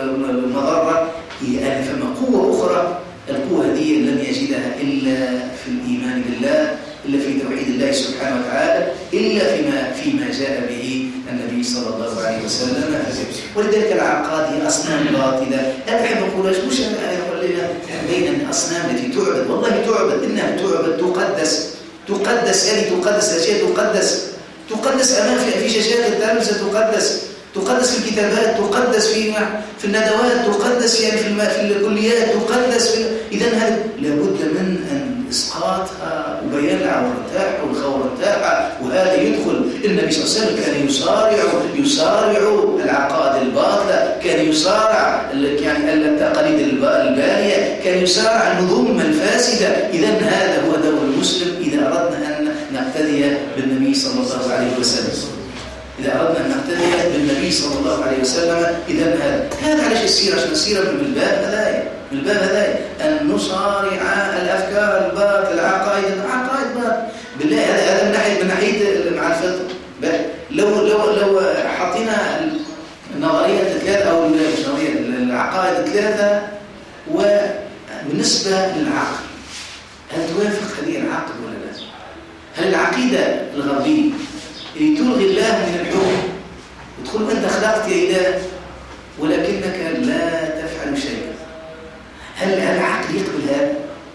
المضرة يعني فما قوة أخرى. القوة هذه لم يجدها إلا في الإيمان بالله، إلا في توحيد الله سبحانه وتعالى، إلا فيما فيما جاء به النبي صلى الله عليه وسلم. ولذلك العقاد هي أصنام باطلة. لا أحب أقول مش أقول لنا بين الأصنام التي تعبد، والله تعبد، إنها تعبد، تقدس تقدس يعني تقدس الأشياء، تقدس تقدس أمام في شاشات التلفزة، تقدس تقدس في الكتابات، تقدس في في الندوات، تقدس يعني في في الكليات، تقدس في. إذا هذا لابد من أن إسقاطها وبيان العورة تاعها والخورة تاعها. وهذا يدخل النبي صلى الله عليه وسلم كان يصارع يصارع العقائد الباطلة، كان يصارع يعني التقاليد البالية، كان يصارع النظم الفاسدة. إذا هذا هو دور المسلم إذا أردنا أن نقتدي بالنبي صلى الله عليه وسلم. إذا أردنا أن نقتدي بالنبي صلى الله عليه وسلم، إذا هذا هذا على شيء السيرة، عشان السيرة من الباب هذايا، من الباب هذايا أن نصارع الأفكار الباطلة، العقائد العقائد باطلة. بالله هذا هذا من ناحية من ناحية مع الفطر. لو لو لو حطينا النظرية الثلاثة أو النظرية العقائد الثلاثة وبالنسبة للعقل، هل توافق هذه العقل ولا لا؟ هل العقيدة الغربية اللي تلغي الله من الحكم وتقول أنت خلقت يا إله ولكنك لا تفعل شيئا، هل العقل يقبل هذا؟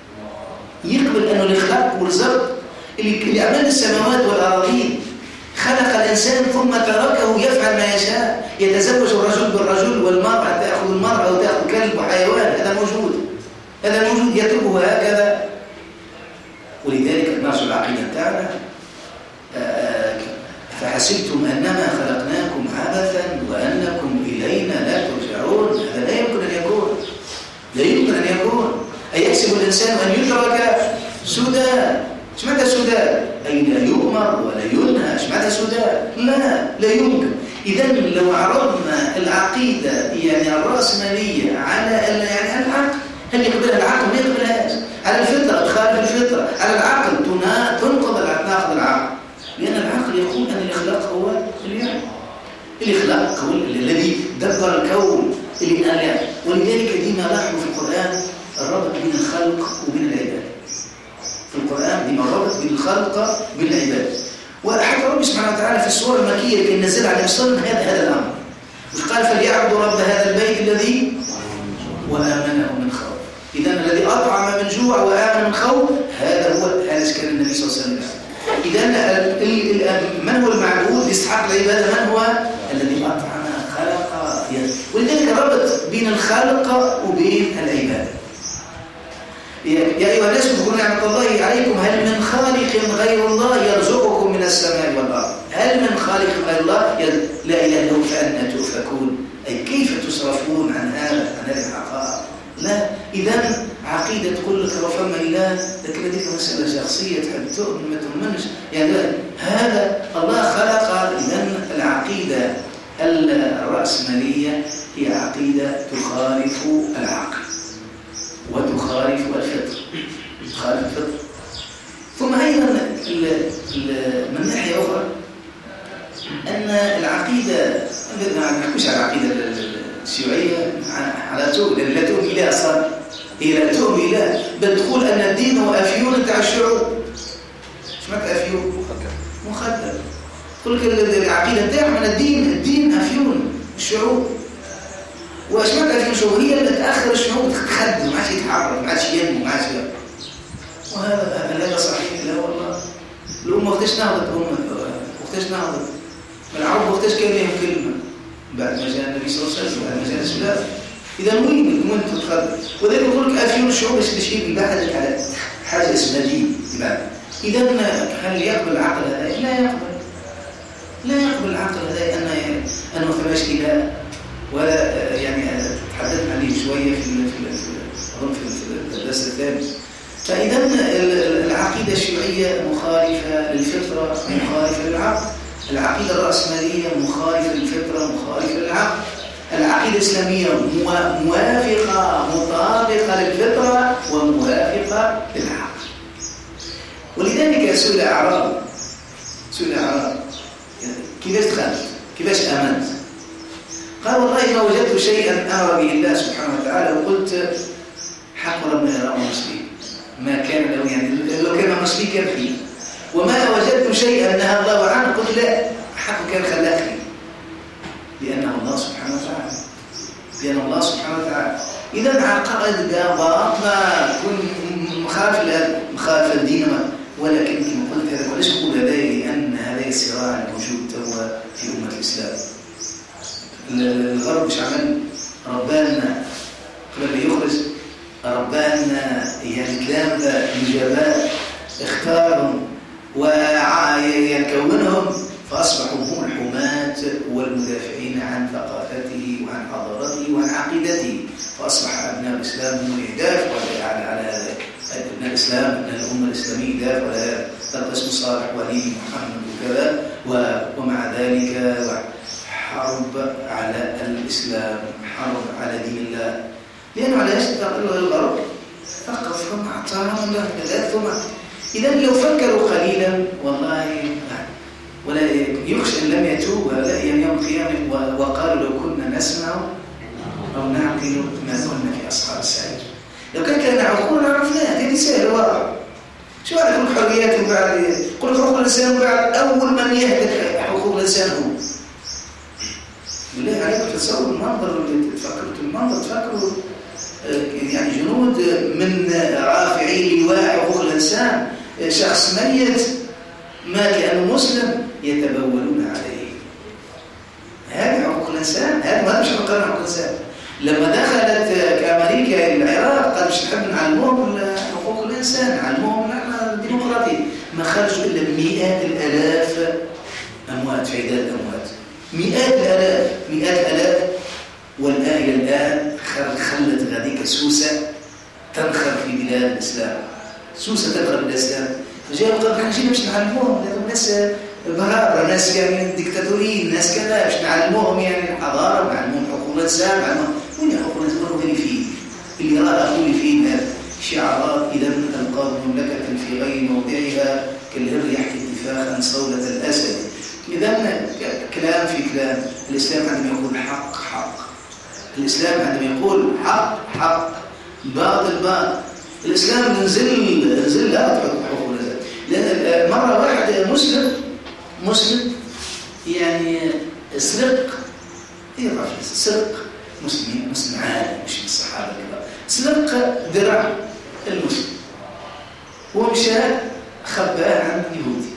يقبل أنه اللي خلق ورزق، اللي عمل السماوات والأراضين، خلق الإنسان ثم تركه يفعل ما يشاء، يتزوج الرجل بالرجل والمرأة تأخذ المرأة وتأخذ كلب وحيوان، هذا موجود، هذا موجود، يتركه هكذا. ولذلك نرجع العقيدة بتاعنا فحسبتم أنما خلقناكم عبثا وأنكم إلينا لا ترجعون. هذا لا يمكن أن يكون، لا يمكن أن يكون. أيحسب الإنسان أن يترك سدى؟ ايش معنى سدى؟ أي لا يؤمر ولا ينهى. ايش معنى سدى؟ لا لا يمكن. إذا لو عرضنا العقيدة يعني الرأسمالية على يعني العقل، هل يقبلها العقل؟ ما يقبلهاش. على الفطرة تخالف الفطرة، على العقل تنقض ناقض العقل، لأن العقل يقول أن اللي خلق هو اللي اللي خلق هو الذي دبر الكون اللي قال. ولذلك ديما لاحظوا في القرآن الربط بين الخلق وبين العباد. في القرآن ديما الربط بين الخلق وبين العباد. وحتى رب سبحانه وتعالى في السورة المكية كان نزل على مصر هذا هذا الأمر، وقال فليعبدوا رب هذا البيت الذي وآمنه من خوف. إذا الذي أطعم من جوع وآمن من خوف، هذا هو هذا كان النبي صلى الله عليه وسلم. إذا من هو المعبود يستحق العبادة؟ من هو الذي أطعم خلق. ولذلك ربط بين الخلق وبين العبادة. يا أيها الناس اذكروا نعمة الله عليكم هل من خالق غير الله يرزقكم من السماء والأرض هل من خالق غير الله لا إله إلا هو فأنى تؤفكون أي كيف تصرفون عن هذا عن هذه الحقائق لا إذا عقيدة تقول لك رفضنا إله لكن هذه مسألة شخصية تحب تؤمن ما تؤمنش يعني هذا الله خلق إذا العقيدة الرأسمالية هي عقيدة تخالف العقل وتخالف الفطر تخالف الفطر ثم أيضا من ناحية أخرى أن العقيدة ما نحكوش على العقيدة الشيوعية على طول لأن لا تؤمن إله أصلا هي لا تؤمن إله بل تقول أن الدين هو أفيون تاع الشعوب شمك أفيون مخدر تقول لك العقيدة تاعها من الدين الدين أفيون الشعوب وأشمك أفيون الشعوب هي اللي تأخر الشعوب تخدم ما عادش يتحرك ما عادش ينمو ما عادش وهذا هذا صحيح لا والله الأمة وقتاش نهضت أمة وقتاش نهضت العرب وقتاش كان لهم كلمة بعد ما جاء النبي صلى الله عليه وسلم بعد ما جاء الإسلام إذا وين وين تتخذ وذلك يقول لك أفيون الشعوب شيء يبعدك على حاجة اسمها دين إذا هل يقبل العقل هذا؟ لا يقبل لا يقبل العقل هذا أن أنه ثماش إله ولا يعني تحدثنا عليه شوية في في الدرس الثاني فإذا العقيدة الشيوعية مخالفة للفطرة مخالفة للعقل العقيدة الرأسمالية مخالفة للفطرة مخالفة للعقل العقيدة الإسلامية موافقة مطابقة للفطرة وموافقة للعقل ولذلك سئل أعراب سئل أعراب كيفاش دخلت كيفاش آمنت قال والله ما وجدت شيئا أمر به الله سبحانه وتعالى وقلت حق ربنا يراه مسلم ما كان له يعني لو كان مسلم كان فيه وما وجدت شيئا نهى الله عنه قلت لا حق كان خلاه فيه لأنه الله سبحانه وتعالى لأن الله سبحانه وتعالى إذا عقائد باطلة كن مخالف مخالف الدين ولكن كما قلت هذا وليس نقول هذا لأن هذا الصراع الموجود هو في أمة الإسلام الغرب مش عمل ربنا قبل يخرج ربنا يعني كلام نجابات اختارهم ويكونهم فأصبحوا هم الحماة والمدافعين عن ثقافته وعن حضارته وعن عقيدته فأصبح أبناء الإسلام هم يدافعوا على على أبناء الإسلام أبناء الأمة الإسلامية يدافعوا على تقسم صالح ولي محمد وكذا ومع ذلك حرب على الإسلام حرب على دين الله لأنه على يستقل الغرب ثقفهم اعطاهم له ثم إذا لو فكروا قليلا والله ولا يخشى أن لم يتوب لا يوم القيامة وقالوا لو كنا نسمع أو نعقل ما كنا في أصحاب السعير لو كان كان عقول عرفناها هذه سهلة واضحة شو هذا كل حريات وبعد كل حقوق الإنسان وبعد أول من يهدك حقوق الإنسان هو بالله عليكم تصور المنظر اللي تفكروا المنظر تفكروا يعني جنود من رافعي لواء حقوق الإنسان شخص ميت ما كأنه مسلم يتبولون عليه هذه حقوق الإنسان هذا مش حقوق الإنسان لما دخلت أمريكا العراق قال مش نحب نعلموهم حقوق الإنسان نعلموهم الديمقراطية ما خرجوا إلا مئات الآلاف أموات في عداد أموات مئات الآلاف مئات الآلاف والآن الآن خلت غاديك سوسة تنخر في بلاد الإسلام سوسة تنخر في الإسلام فجاءوا قالوا احنا جينا باش نعلموهم هذول ناس برابرة ناس يعني ديكتاتوريين ناس كذا باش نعلموهم يعني الحضارة نعلموهم حقوق الإنسان نعلموهم وين حقوق الإنسان اللي فيه اللي رأى أقول فيه شعارات إذا القاب مملكة في غير موضعها كالهر يحكي اتفاقا صولة الأسد إذا كلام في كلام الإسلام عندما يقول حق حق الإسلام عندما يقول حق حق باطل باطل الإسلام ننزل ننزل لا تحط حقوق الإنسان لأن مرة واحد مسلم مسلم يعني سرق إيه رجل سرق مسلمين مسلم عادي مش من الصحابة كذا سرق درع المسلم ومشى خباه عن يهودي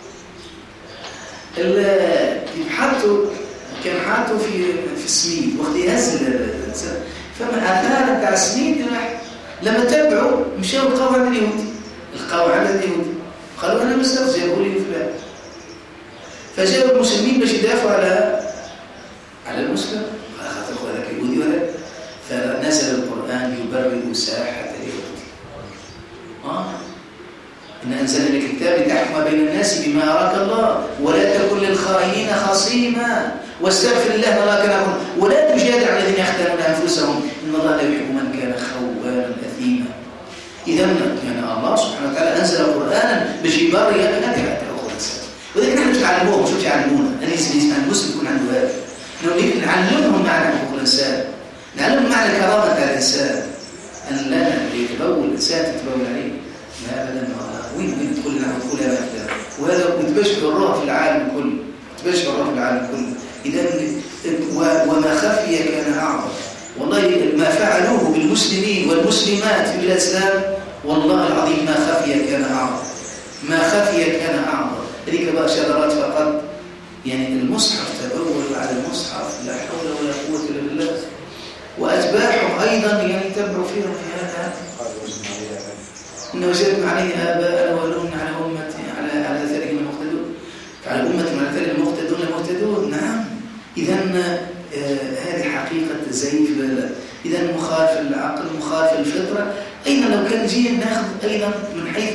اللي حطوا كان حاطه في في السميد وقت يهز فما اثار تاع السميد راح لما تبعوا مشاوا لقوا عند اليهودي، لقوا عند اليهودي قالوا أنا مسترجع جابوا لي فلان، فجاءوا المسلمين باش يدافعوا على على المسلم، قال خاطر هذاك اليهودي ولا، فنزل القرآن يبرئ ساحة اليهودي. آه إن أنزلنا الكتاب لتحكم بين الناس بما أراك الله ولا تكن للخائنين خصيما واستغفر الله ما كان يكون ولا تجادل على الذين يختارون أنفسهم إن الله لا يحب من كان خوانا أثيما. إذا يعني الله سبحانه وتعالى أنزل قرآنا باش يبرئ هذه حتى أخذ السنة، وذلك نحن نتعلموهم مش يعلمونا. أنا يسمى المسلم يكون عنده هذا، إنه نعلمهم معنى حقوق الإنسان، نعلمهم معنى كرامة الإنسان، أن لا يتبول الإنسان تتبول عليه لا أبدا. وين وين تدخل لنا ندخل هذا وهذا متبشر الروح في العالم كله، متبشر الروح في العالم كله. إذا وما خفي كان أعظم. والله ما فعلوه بالمسلمين والمسلمات في الإسلام والله العظيم ما خفي كان أعظم، ما خفي كان أعظم. هذيك بقى شذرات فقط، يعني المصحف تبول على المصحف لا حول ولا قوة إلا بالله. وأتباعهم أيضا يعني تبعوا فيهم في هذا، إن وجدنا عليه آباءنا ولونا على أمتي على على ذلك المقتدون، على أمتي على ذلك المقتدون المقتدون. نعم. إذا آه هذه حقيقة زيف. إذا مخالف العقل مخالف الفطرة. أيضا لو كان جينا ناخذ أيضا من حيث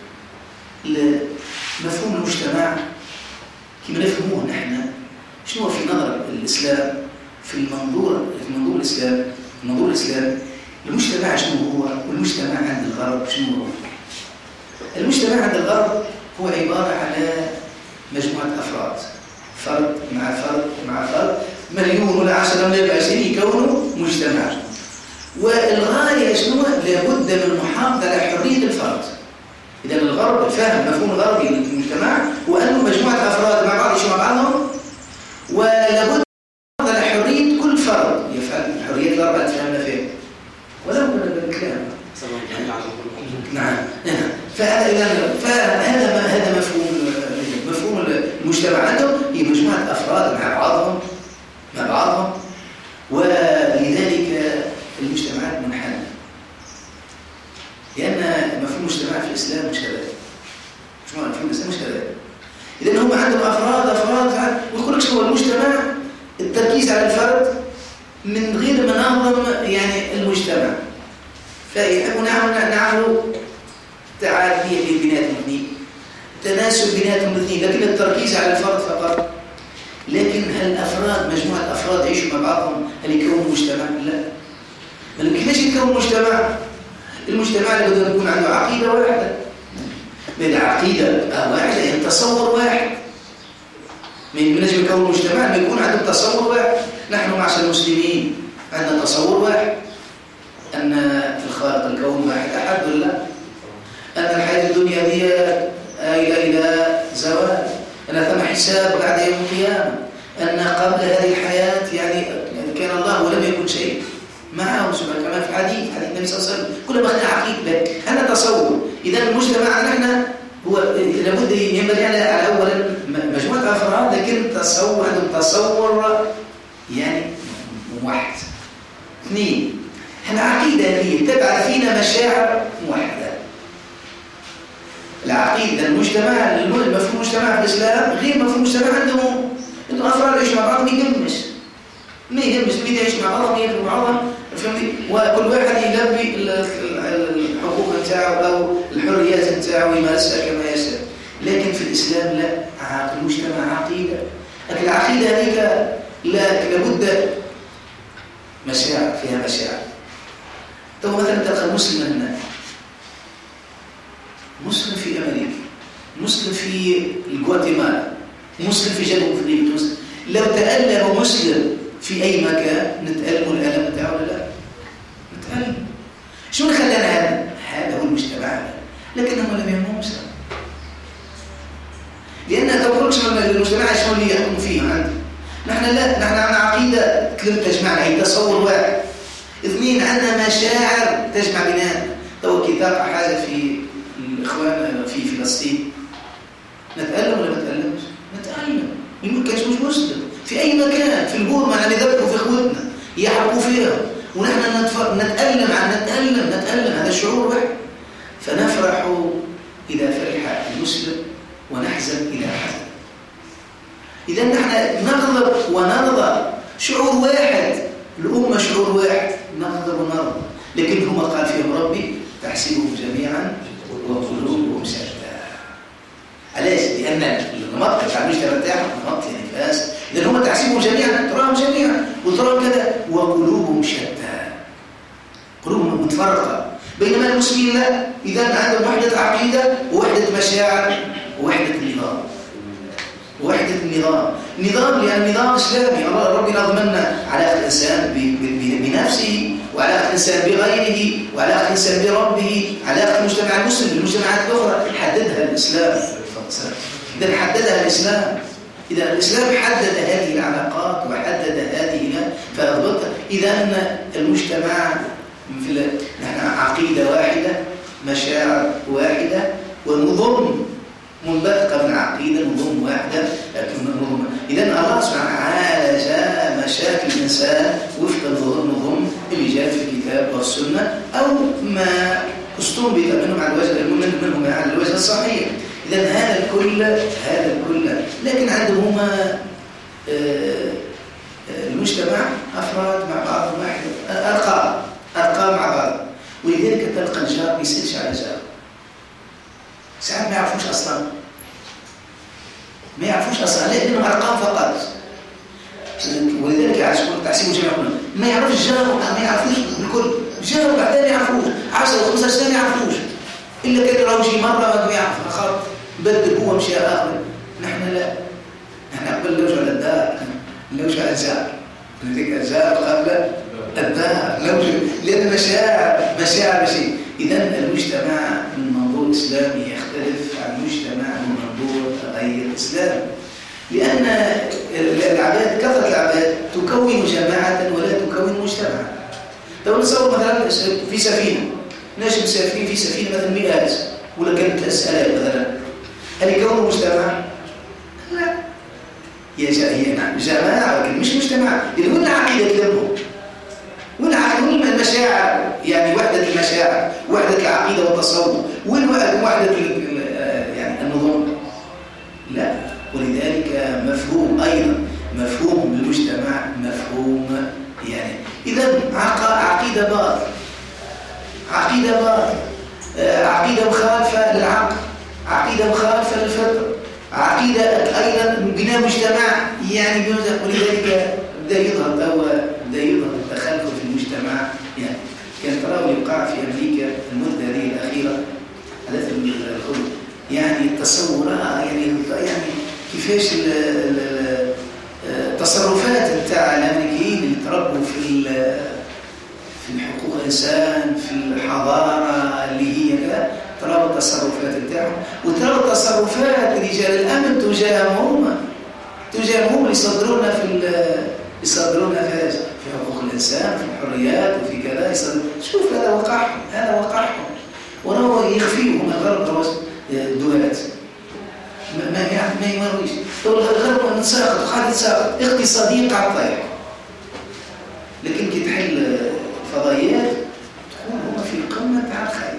مفهوم المجتمع كما نفهموه نحن، شنو في نظر الإسلام في المنظور في منظور الإسلام منظور الإسلام المجتمع شنو هو، والمجتمع عند الغرب شنو هو؟ المجتمع عند الغرب هو عبارة على مجموعة أفراد، فرد مع فرد مع فرد، مليون ولا عشرة ولا عشرين يكونوا مجتمع. والغاية شنو؟ لابد من المحافظة على حرية الفرد. إذا الغرب الفهم مفهوم الغربي للمجتمع هو أنه مجموعة أفراد مع بعض يشوفوا مع بعضهم، ولابد على حرية كل فرد يفعل الحرية الأربعة تفهمنا فيها ولو بالكلام. نعم. فهذا فهذا هذا مفهوم مفهوم المجتمع عندهم، هي مجموعة أفراد مع بعضهم مع بعضهم ولذلك المجتمعات منحلة، لأن مفهوم المجتمع في الإسلام مش كذلك. مفهوم الإسلام مش كذلك. إذن هم عندهم أفراد أفراد ويقول لك شو هو المجتمع؟ التركيز على الفرد من غير ما ننظم يعني المجتمع، فيحبوا نعملوا تعادلية بيناتهم الاثنين، تناسب بيناتهم الاثنين، لكن التركيز على الفرد فقط. لكن هل الأفراد مجموعة أفراد يعيشوا مع بعضهم هل يكونوا مجتمع؟ لا. بل كيفاش يكون مجتمع؟ المجتمع لابد أن يكون عنده عقيدة واحدة، من عقيدة واحدة يعني تصور واحد. من نجم يكون مجتمع ما يكون عنده تصور واحد. نحن معشر المسلمين عندنا تصور واحد، أن الخالق الكون واحد أحد ولا أن الحياة الدنيا هي آيلة إلى زوال، أن ثم حساب بعد يوم القيامة، أن قبل هذه الحياة يعني كان الله ولم يكن شيء معه سبحانه كما في الحديث حديث النبي صلى الله عليه وسلم. كل ما أخذنا عقيدة هذا تصور. إذا المجتمع نحن هو لابد ينبغي على أولا مجموعة أفراد لكن تصور عندهم تصور يعني موحد. اثنين العقيدة هي تبعث فينا مشاعر موحدة. العقيدة المجتمع مفهوم المجتمع في الإسلام غير مفهوم المجتمع عندهم. أنتم أفراد يعيشوا مع بعض ما يهمش ما يهمش مين يعيش مع بعضهم ياكلوا مع بعضهم فهمتي، وكل واحد يلبي الحقوق نتاعو أو الحريات نتاعو يمارسها كما يشاء. لكن في الإسلام لا، المجتمع عقيدة. لكن العقيدة هذيك لا لابد مشاعر فيها مشاعر. تو مثلا تلقى مسلم هنا، مسلم في أمريكا، مسلم في الغواتيمالا، مسلم في جنوب أفريقيا، لو تألم مسلم في أي مكان نتألم الألم بتاعه ولا لا؟ نتألم. شو اللي خلانا هذا؟ هذا هو المجتمع، لكنهم لم يهمهم مسلم. لأن تقولش المجتمع شو اللي يحكم فيه عندي. نحن لا، نحن عندنا عقيدة تجمعنا، هي تصور واحد. اثنين عندنا مشاعر تجمع بيننا. تو كتاب حاجة في الإخوان في فلسطين، نتألم ولا ما نتألمش؟ نتألم. يمكن كانش مش مسلم في أي مكان في البورما يعني ذبحوا في إخوتنا يحرقوا فيها ونحن نتألم عن نتألم نتألم هذا شعور واحد. فنفرح إذا فرح المسلم ونحزن إذا حزن. إذا نحن نغضب ونرضى، شعور واحد، الأمة شعور واحد، نغضب ونرضى. لكن هما قال فيهم ربي تحسبهم جميعا وقلوبهم شتى. علاش؟ لأن النمط تاع المجتمع تاعهم نمط يعني فاسد. إذا هما تحسبهم جميعا، تراهم جميعا وتراهم كذا، وقلوبهم شتى، قلوبهم متفرقة. بينما المسلمين لا، إذا عندهم وحدة عقيدة ووحدة مشاعر ووحدة النظام. وحدة النظام، نظام لأن نظام إسلامي. الله ربنا ضمننا علاقة الإنسان بنفسه، وعلاقة الإنسان بغيره، وعلاقة الإنسان بربه، علاقة المجتمع المسلم بالمجتمعات الأخرى حددها الإسلام. إذا حددها الإسلام، إذا الإسلام حدد هذه العلاقات وحدد هذه فأضبطها. إذا المجتمع مثل نحن عقيدة واحدة، مشاعر واحدة، ونظم منبثقة من عقيدة، نظم واحدة لكن نظم. إذا الله سبحانه عالج مشاكل الإنسان وفق النظم اللي جاء في الكتاب والسنة أو ما استنبط منهم على الوجه منهم على الوجه الصحيح. إذا هذا الكل هذا الكل لكن عندهم المجتمع أفراد مع بعض واحد، أرقام أرقام مع بعض، ولذلك تلقى الجار ما يسألش على جار. ساعات ما يعرفوش أصلا ما يعرفوش أصلا لأنهم أرقام فقط. ولذلك يعرفون تحسيبهم جميعا ما يعرفش الجار، ما يعرفوش الكل جار بعدين ما يعرفوش عشرة وخمسة سنة ما يعرفوش إلا كان راهو شي مرة ما يعرف آخر بدل هو مشي آخر. نحن لا، نحن قبل نوجه على الدار نوجه على الجار، لذلك الجار قبل الدار نوجه لأن المشاعر مشاعر شيء. إذا المجتمع من منظور إسلامي يختلف عن المجتمع من منظور غير إسلامي، لأن العباد كثرة العباد تكون جماعة ولا تكون مجتمعا. لو نتصور مثلا في سفينة نجم مسافرين في سفينة مثلا مئات ولا كانت ثلاث آلاف مثلا، هل يكونوا مجتمع؟ لا، هي نعم جماعة لكن مش مجتمع. إذا وين العقيدة كلامهم؟ وين المشاعر؟ يعني وحدة المشاعر، وحدة العقيدة والتصور، وين وحدة يعني النظام؟ لا. ولذلك مفهوم أيضا مفهوم المجتمع مفهوم يعني إذا عقيدة باطل، عقيدة باطل، عقيدة مخالفة للعقل، عقيدة مخالفة للفطر، عقيدة أيضا بناء مجتمع يعني. ولذلك بدأ يظهر بدأ يظهر التخلف في المجتمع. يعني كان تراه يقع في أمريكا المدة هذه الأخيرة حدث الخلق يعني التصورات يعني يعني كيفاش التصرفات بتاع الأمريكيين اللي تربوا في في حقوق الإنسان في الحضارة اللي هي كذا، ترى التصرفات بتاعهم وترى تصرفات رجال الأمن تجاههم هم تجاههم اللي يصدرونا في يصدرونا في في حقوق الإنسان في الحريات وفي كذا يصدر. شوف هذا وقعهم هذا وقعهم وراهو يخفيهم الغرب الدولات ما ما يعني ما يمرويش. الغرب نتساقط قاعد يتساقط اقتصاديا قاعد طايح، لكن كي تحل فضائيات تكون هما في قمة تاع الخير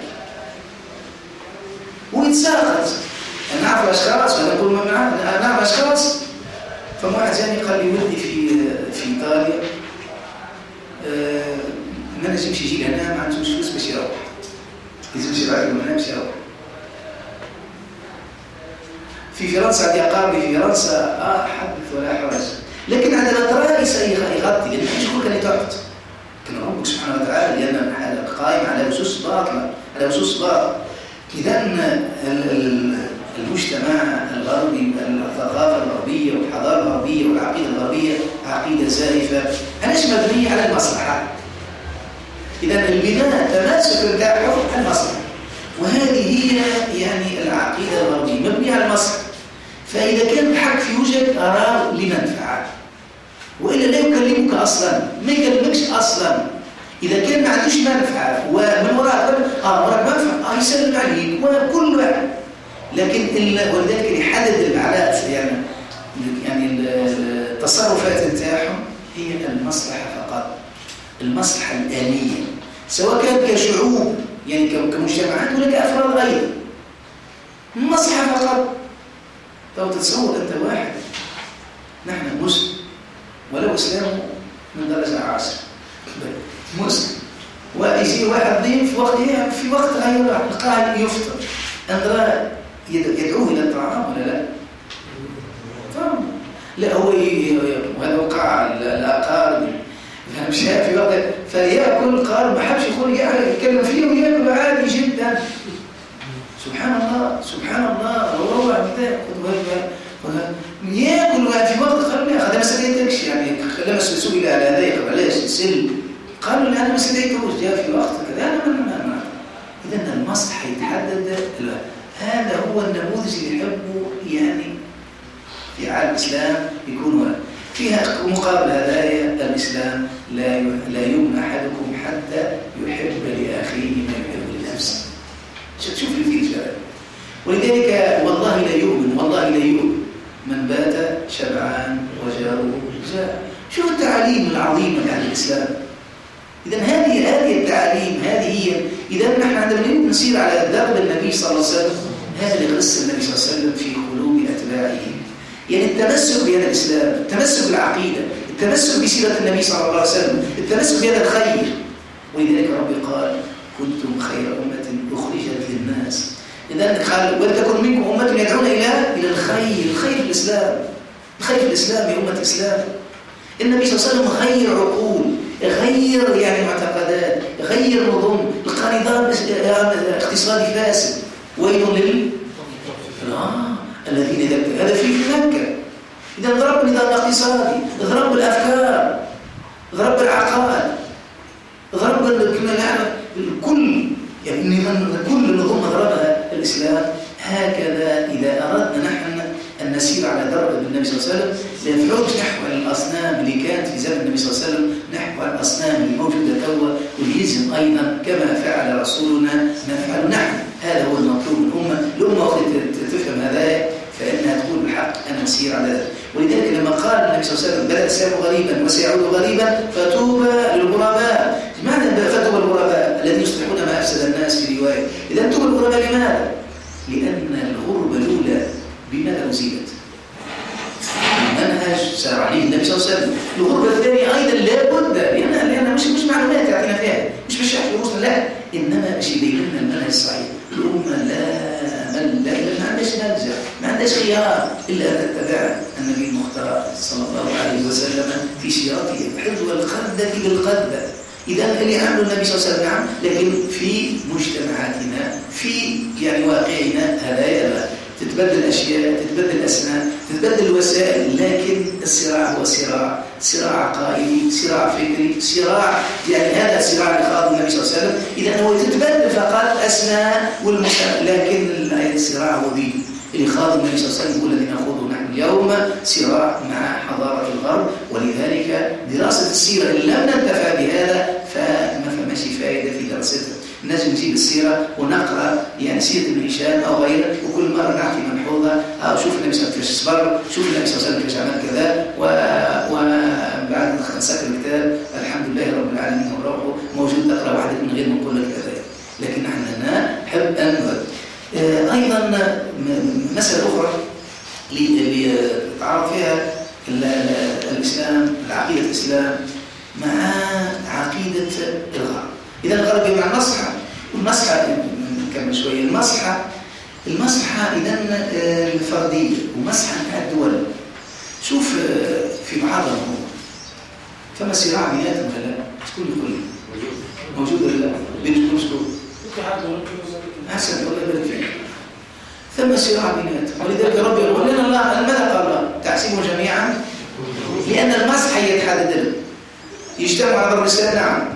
ويتساقط. أنا نعرف الأشخاص وأنا أقول ما معاه أنا نعرف أشخاص. فواحد جاني قال لي ولدي في في إيطاليا أه ما نجمش يجي لهنا ما عندوش فلوس باش يروح، يلزمش يبعث له هنا باش يروح. في فرنسا عندي أقاربي في فرنسا آه حدث ولا حرج، لكن عندنا طرائس يغطي لأن مش كل كان يتحط كان ربك سبحانه وتعالى لأن قائم على أسس باطلة على أسس باطلة. إذا المجتمع الغربي الثقافة الغربية والحضارة الغربية والعقيدة الغربية عقيدة زائفة علاش مبنية على المصلحة. إذا البناء تماسك بتاعه المصلحة، وهذه هي يعني العقيدة الغربية مبنية على المصلحة. فإذا كان الحق في وجهك أراه لمنفعة وإلا لا يكلمك أصلا ما يكلمكش أصلا. إذا كان ما عندوش منفعة ومن وراء آه وراء منفعة آه يسلم عليك وكل واحد، لكن ولذلك يحدد العلاقات يعني يعني التصرفات نتاعهم هي المصلحة فقط. المصلحة الآنية، سواء كان كشعوب يعني كمجتمعات ولا كأفراد أيضا، مصلحة فقط. لو تتصور أنت واحد، نحن مسلم ولو إسلامه من درجة عاشرة مسلم، ويجي واحد ضيف في وقت في وقت غير القاعد يفطر، أندرا يدعوه إلى الطعام ولا لا؟ طبعا لا، هو وهذا وقع الأقارب مشى في وقت فيأكل، قال ما حبش يقول يتكلم فيه ويأكل عادي جدا. سبحان الله سبحان الله، روعة كذا يأكل في وقت قال هذا ما سميتكش، يعني لما سئل على هذا يقول علاش سل، قالوا لا أنا ما سميتوش، جاء في وقت كذا أنا ما ما إذا المصلحة يتحدد. هذا هو النموذج اللي يحبه يعني في عالم الإسلام يكون فيها مقابل هدايا الإسلام. لا لا يؤمن أحدكم حتى يحب لأخيه ما يحب لنفسه. شوف اللي فيه الجلال. ولذلك والله لا يؤمن والله لا يؤمن من بات شبعان وجاره جاء. شوف التعاليم العظيمة عن الإسلام. إذا هذه هذه التعاليم هذه هي. إذا نحن عندما نسير على درب النبي صلى الله عليه وسلم، هذا اللي غرس النبي صلى الله عليه وسلم في قلوب أتباعه، يعني التمسك بهذا الإسلام، التمسك بالعقيدة، التمسك بسيرة النبي صلى الله عليه وسلم، التمسك بهذا الخير. ولذلك ربي قال كنتم خير أمة أخرجت للناس. إذا قال ولتكن منكم أمة يدعون إلى إلى الخير. الخير في الإسلام، الخير في الإسلام يا أمة الإسلام. النبي صلى الله عليه وسلم غير عقول، غير يعني معتقدات، غير نظم. القنظام اقتصادي فاسد، ويل لل آه الذين يذكر هذا في مكة. إذا ضرب النظام الاقتصادي، ضرب الأفكار، ضرب العقائد، ضرب الكل، يعني كل نظم ضربها الإسلام. هكذا إذا أردنا نحن أن نسير على درب النبي صلى الله عليه وسلم، لا نعود نحو الأصنام اللي كانت في زمن النبي صلى الله عليه وسلم، نحو الأصنام اللي موجودة توا، واليزم أيضا كما فعل رسولنا نفعل نحن. هذا هو المطلوب من الأمة. الأمة وقت تفهم هذا فإنها تقول بالحق أن نسير على ذلك. ولذلك لما قال النبي صلى الله عليه وسلم بدأ الإسلام غريبا وسيعود غريبا فطوبى للغرباء. ماذا فطوبى للغرباء الذين يصلحون ما أفسد الناس في رواية؟ إذا طوبى للغرباء لماذا؟ لأن الغربة الأولى بماذا أزيلت؟ المنهج سار عليه النبي صلى الله عليه وسلم. الغربة الثانية أيضا لا بد، لأنها لأنها مش مش معلومات يعطينا فيها، مش بشرح دروسنا، لا، إنما باش يبين لنا المنهج الصحيح. الأمة لا لا ما عندهاش نلجأ، ما عندهاش خيار إلا أن تتبع النبي المختار صلى الله عليه وسلم في سيرته حذو القردة بالقردة. إذا اللي عمله النبي صلى الله عليه وسلم نعم، لكن في مجتمعاتنا في يعني واقعنا هذا يبقى تتبدل الأشياء، تتبدل الأسماء، تتبدل الوسائل، لكن الصراع هو صراع، صراع عقائدي، صراع فكري، صراع يعني هذا الصراع اللي خاضه النبي صلى الله عليه وسلم. إذا هو تتبدل فقط الأسماء والمسمى، لكن الصراع هو دين اللي خاضه النبي صلى الله عليه وسلم. هو الذي نخوضه نحن اليوم، صراع مع حضارة الغرب. ولذلك دراسة السيرة إن لم ننتفع بهذا فما فماش فائدة في دراستها. لازم نجيب السيرة ونقرأ يعني سيرة ابن هشام أو غيره، وكل مرة نعطي ملحوظة أو شوف النبي صلى الله عليه وسلم كيفاش صبر، شوف النبي صلى الله عليه وسلم كيفاش عمل كذا. وبعد ما نسكر الكتاب الحمد لله رب العالمين وروحه موجود، تقرأ واحدة من غير ما نقول لك كذا. لكن نحن هنا نحب أن أيضا مسألة أخرى اللي تعرف فيها الإسلام، العقيدة الإسلام مع عقيدة الغرب. إذا الغرب مع المصلحة، والمصلحة نكمل شوية. المصلحة المصلحة إذا الفردية ومصلحة مع الدول. شوف في بعض الأمور فما صراع بيناتهم ولا لا؟ شكون يقول لي؟ موجود ولا لا؟ بين شكون شكون؟ أحسن الله يبارك فيك. ثم صراع بيناتهم، ولذلك ربي يقول لنا الله ماذا قال الله؟ تحسبوا جميعا، لأن المصلحة يتحدد لهم. يجتمعوا على ضرب الإسلام نعم،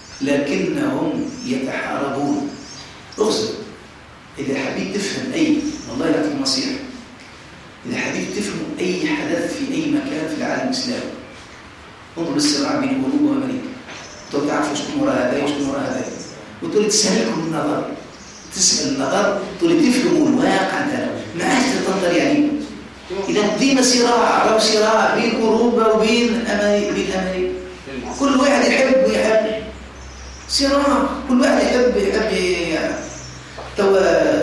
لكنهم يتحاربون. اغزر إذا حبيت تفهم أي والله يعطيك نصيحة، إذا حبيت تفهم أي حدث في أي مكان في العالم الإسلامي، انظر الصراع بين أوروبا وأمريكا، تقول تعرفوا شكون وراء هذا وشكون وراء هذا، وتقول تسهلكم النظر، تسهل النظر، تقول تفهموا الواقع ده، ما عادش تنظر يعني. إذا دينا صراع أو صراع بين أوروبا وبين أمريكا، بين أمريكا. كل واحد يحب يحب صراع، كل واحد يحب يحب يعني تو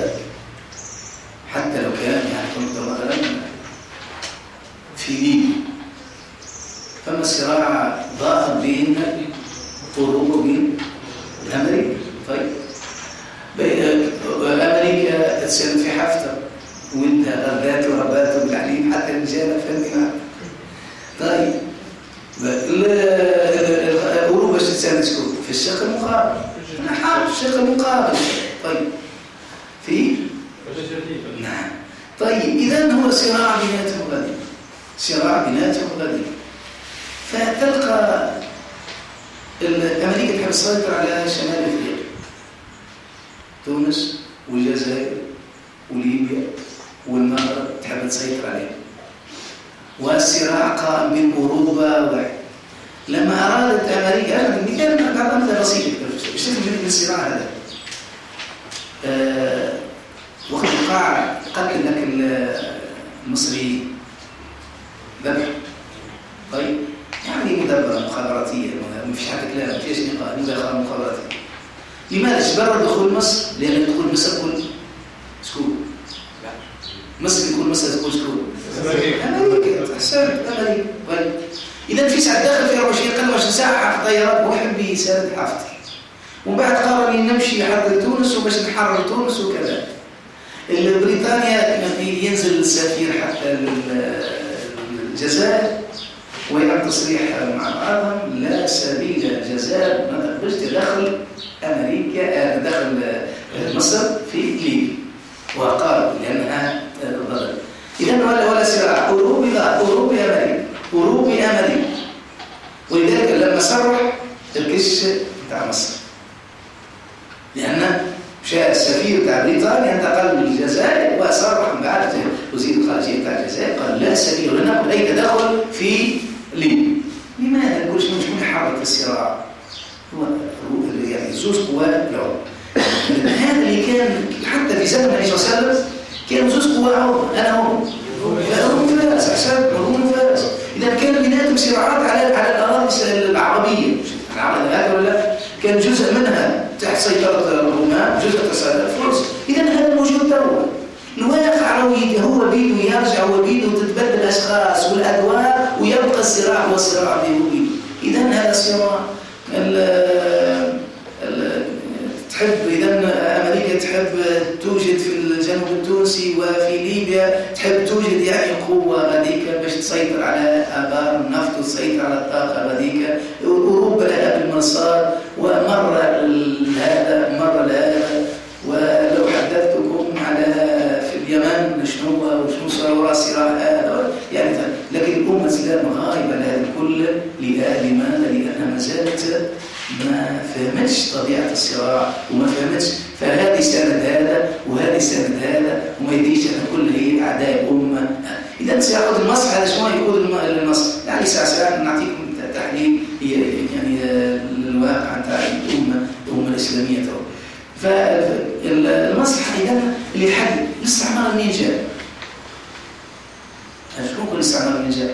حتى لو كان يعني كنت مثلا في ليبيا فما الصراع ظاهر بين أوروبا وبين أمريكا. طيب أمريكا تسلم في حفتر وانت غربات وربات وبالعليم حتى الرجال فهمتي معك. طيب أوروبا تسلم تكون في الشق المقابل، أنا حاب الشق المقابل. طيب في نعم. طيب إذا هو صراع بيناتهم غادي، صراع بيناتهم غادي. فتلقى أمريكا تحب تسيطر على شمال أفريقيا، تونس والجزائر وليبيا والمغرب تحب تسيطر عليها، والصراع قائم بين أوروبا واحد. لما أرادت أمريكا، أنا مثال مثال بسيط باش تفهم الصراع هذا. أه وقت وقع قتل لك المصريين ذبح، طيب يعني مدبرة مخابراتية، ما فيش حتى كلام، ما فيش نقاش، مداخلة مخابراتية. لماذا جبروا دخول مصر؟ لأن دخول مصر تكون سكون. مصر يكون مصر تكون سكون. أمريكا أحسن أمريكا. طيب إذا في ساعة داخل في أربعة وعشرين قال واش ساعة طيارات وحب بيساند حفتر، ومن بعد قرر نمشي يحرر تونس وباش نحرر تونس وكذا. بريطانيا ينزل السفير حتى الجزائر ويعمل تصريح مع بعضهم لا سبيل الجزائر ما تقبلش تدخل أمريكا داخل مصر في ليبيا، وقالوا لأنها ضرر. إذا ولا ولا صراع أوروبي لا أوروبي أمريكا أوروبي أمريكا. ولذلك لما صرح الكش بتاع مصر، لأن مشى السفير بتاع بريطانيا انتقل للجزائر وصرح من بعد وزير الخارجية بتاع الجزائر قال لا سبيل لنا أي تدخل في ليبيا. لماذا كل شيء مش يحرك الصراع؟ هو يعني زوج قوات له. هذا اللي كان حتى في زمن النبي صلى الله عليه وسلم كان زوج قوات، أنا هم هم فارس أحسن هم فارس. إذا كان بيناتهم صراعات على على الأراضي العربية هذا ولا كان جزء منها تحت سيطرة الرومان، جزء تحت الفرس. إذا هذا موجود توا. الواقع هو بيده يرجع وبيده تتبدل الأشخاص والأدوار ويبقى الصراع هو الصراع اللي هو بيده. إذا هذا الصراع تحب إذا أمريكا تحب توجد في الجنوب التونسي وفي ليبيا تحب توجد يعني قوة غاديك باش تسيطر على آبار النفط وتسيطر على الطاقة غاديك. أوروبا لها بالمسار ومرة لهذا مرة لهذا. ولو حدثتكم على في اليمن شنو وشنو صار وراء الصراع هذا يعني، لكن الأمة الإسلام غايبة لهذا الكل. لماذا؟ لأنها ما زالت ما فهمتش طبيعة الصراع وما فهمتش، فهذه سند هذا وهذه سند هذا وما يديش أن كل هي أعداء الأمة. إذا سيعود المصر هذا شو يقول المصر يعني ساعة ساعة نعطيكم تحليل يعني الواقع نتاع الأمة الأمة الإسلامية تو. فالمصلحة إذا اللي يحدد الاستعمار منين جاء؟ شكون كل الاستعمار منين جاء؟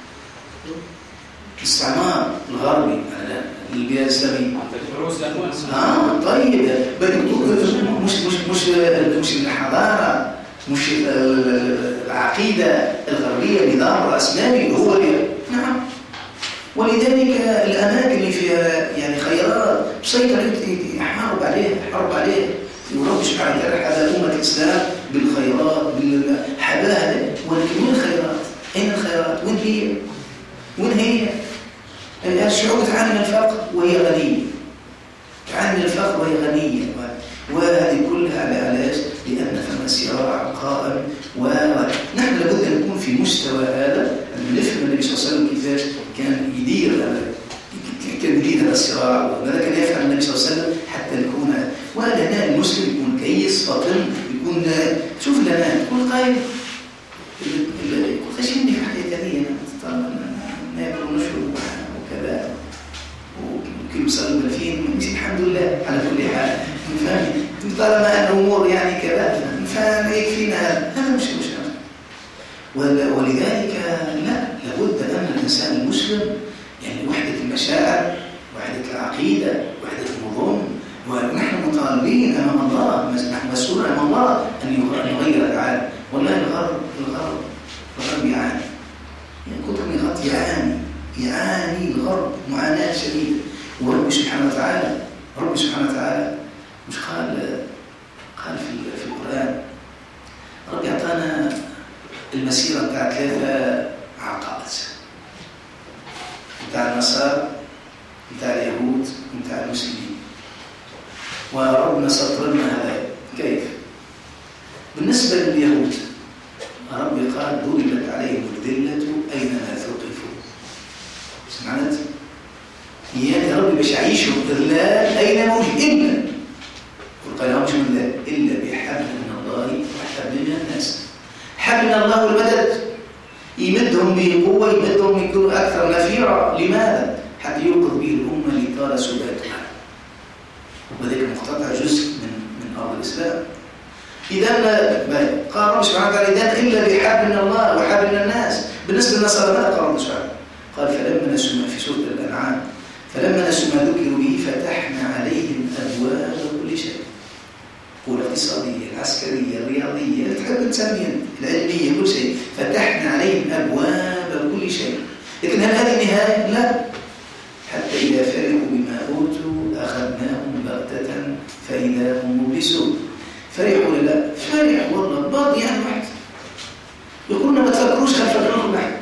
الاستعمار الغربي البيئة الإسلامية. آه طيب مش مش مش مش الحضارة، مش العقيدة الغربية، نظام الرأسمالي هو اللي نعم. ولذلك الأماكن اللي فيها يعني خيرات سيطر يحارب عليها حرب عليها ورب سبحانه وتعالى حبا أمة الإسلام بالخيرات بالحباها. ولكن وين الخيرات؟ أين الخيرات؟ وين هي؟ وين هي؟ الشعوب تعاني من الفقر وهي غنية، تعاني من الفقر وهي غنية، وهذه كلها على علاج لأن ثم صراع قائم. ونحن لابد أن نكون في مستوى هذا، أن نفهم النبي صلى الله عليه وسلم كيفاش كان يدير كان يدير هذا الصراع، وماذا كان يفعل النبي صلى الله عليه وسلم حتى نكون. وهنا المسلم يكون كيس فطن، يكون شوف لنا يكون قايل يكون خشيني في حياتي هذه ناكل ونشرب وكذا وكل يصلي بالفين الحمد لله على كل حال. فاهم؟ طالما الامور يعني كذا فيكفينا هذا هذا مش مشكله. ولذلك لا لابد ان الانسان المسلم يعني وحده المشاعر وحدة العقيدة، وحدة النظام. ونحن مطالبين أمام الله، نحن مسؤولون أمام الله أن يغير العالم. والله الغرب الغرب الغرب يعاني، يعني كتر من الغرب يعاني يعاني الغرب معاناة شديدة. ورب سبحانه وتعالى رب سبحانه وتعالى مش قال قال في في القرآن، رب يعطانا المسيرة بتاع ثلاثة عقائد، بتاع النصارى، بتاع اليهود، بتاع المسلمين. وربنا سطر لنا هذا. كيف؟ بالنسبة لليهود ربي قال ضربت عليهم الذلة أينما ثقفوا. سمعت؟ يعني ربي باش يعيشوا الذلال أينما وجد إلا وقال لهم شو من ذلك إلا بحبل من الله وحبل من الناس. حبل من الله والمدد يمدهم به قوة، يمدهم يكونوا أكثر نفيرا. لماذا؟ حتى يوقظ به الأمة لطال سباتها، وذلك مقتطع جزء من من أرض الإسلام. إذا قال رب سبحانه وتعالى إذا إلا بحبل من الله وحبل من الناس. بالنسبة للنصارى ماذا قال رب سبحانه؟ قال فلما نسوا في سورة الأنعام فلما نسوا ما ذكروا به فتحنا عليهم أبواب كل شيء. والاقتصادية، العسكرية، الرياضية، تحب تسميها العلمية، كل شيء. فتحنا عليهم أبواب كل شيء. لكن هل هذه النهاية؟ لا. حتى إذا فرحوا بما أوتوا أخذناهم بغتة فإذا هم مبلسون. فرحوا ولا لا؟ فرح والله بعض يعني واحد يقولون ما تفكروش خلف الرجل واحد.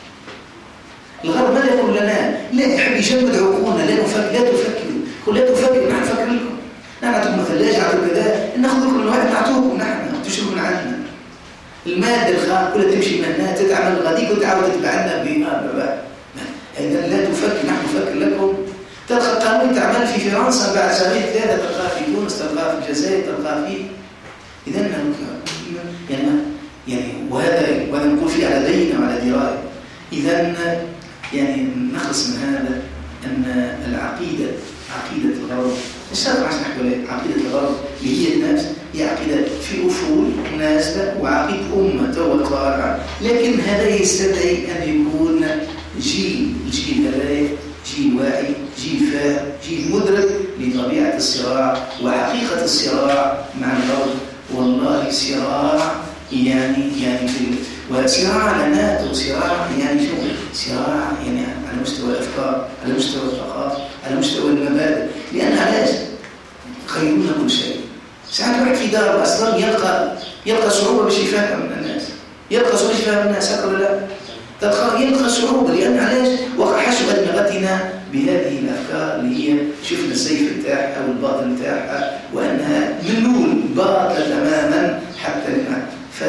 الغرب ماذا يقول لنا؟ لا يحب يجمد عقولنا، لا نفكر، لا تفكروا، قل لا تفكروا، نحن نفكر لكم، نحن نعطيكم ثلاجة، نعطيكم كذا، ناخذ لكم الواحد نعطوكم، نحن تشربوا من عندنا. المادة الخام كلها تمشي منها، تتعمل غاديك وتعاود تتبع لنا بما إذا لا تفكر، نحن نفكر لكم. تلقى قانون تعمل في فرنسا بعد سنوات ثلاثة، تلقاه في تونس، تلقاه في الجزائر، تلقاه في إذا يعني يعني وهذا وهذا نقول فيه على دين وعلى دراية. إذا يعني نخلص من هذا أن العقيدة عقيدة الغرب السابق عشان نحكي عليه. عقيدة الغرب اللي هي الناس هي عقيدة في أصول مناسبة وعقيدة أمة تو طالعة، لكن هذا يستدعي أن يكون جيل الجيل هذا جيل واعي، جيل فاهم، جيل مدرك لطبيعة الصراع وحقيقة الصراع مع الغرب. والله صراع يعني يعني في وصراع لنا وصراع يعني شو؟ صراع يعني على مستوى الأفكار، على مستوى الثقافة، على مستوى المبادئ. لأن علاش خيرون كل شيء. ساعات واحد في دار أصلا يلقى يلقى صعوبة باش يفهم الناس، يلقى صعوبة باش يفهم الناس، هكذا لا؟ يلقى صعوبة لأن علاش وقع حشو أدمغتنا بهذه الأفكار اللي هي شفنا السيف بتاعها والباطل بتاعها وأنها ملول باطل تماما حتى الآن.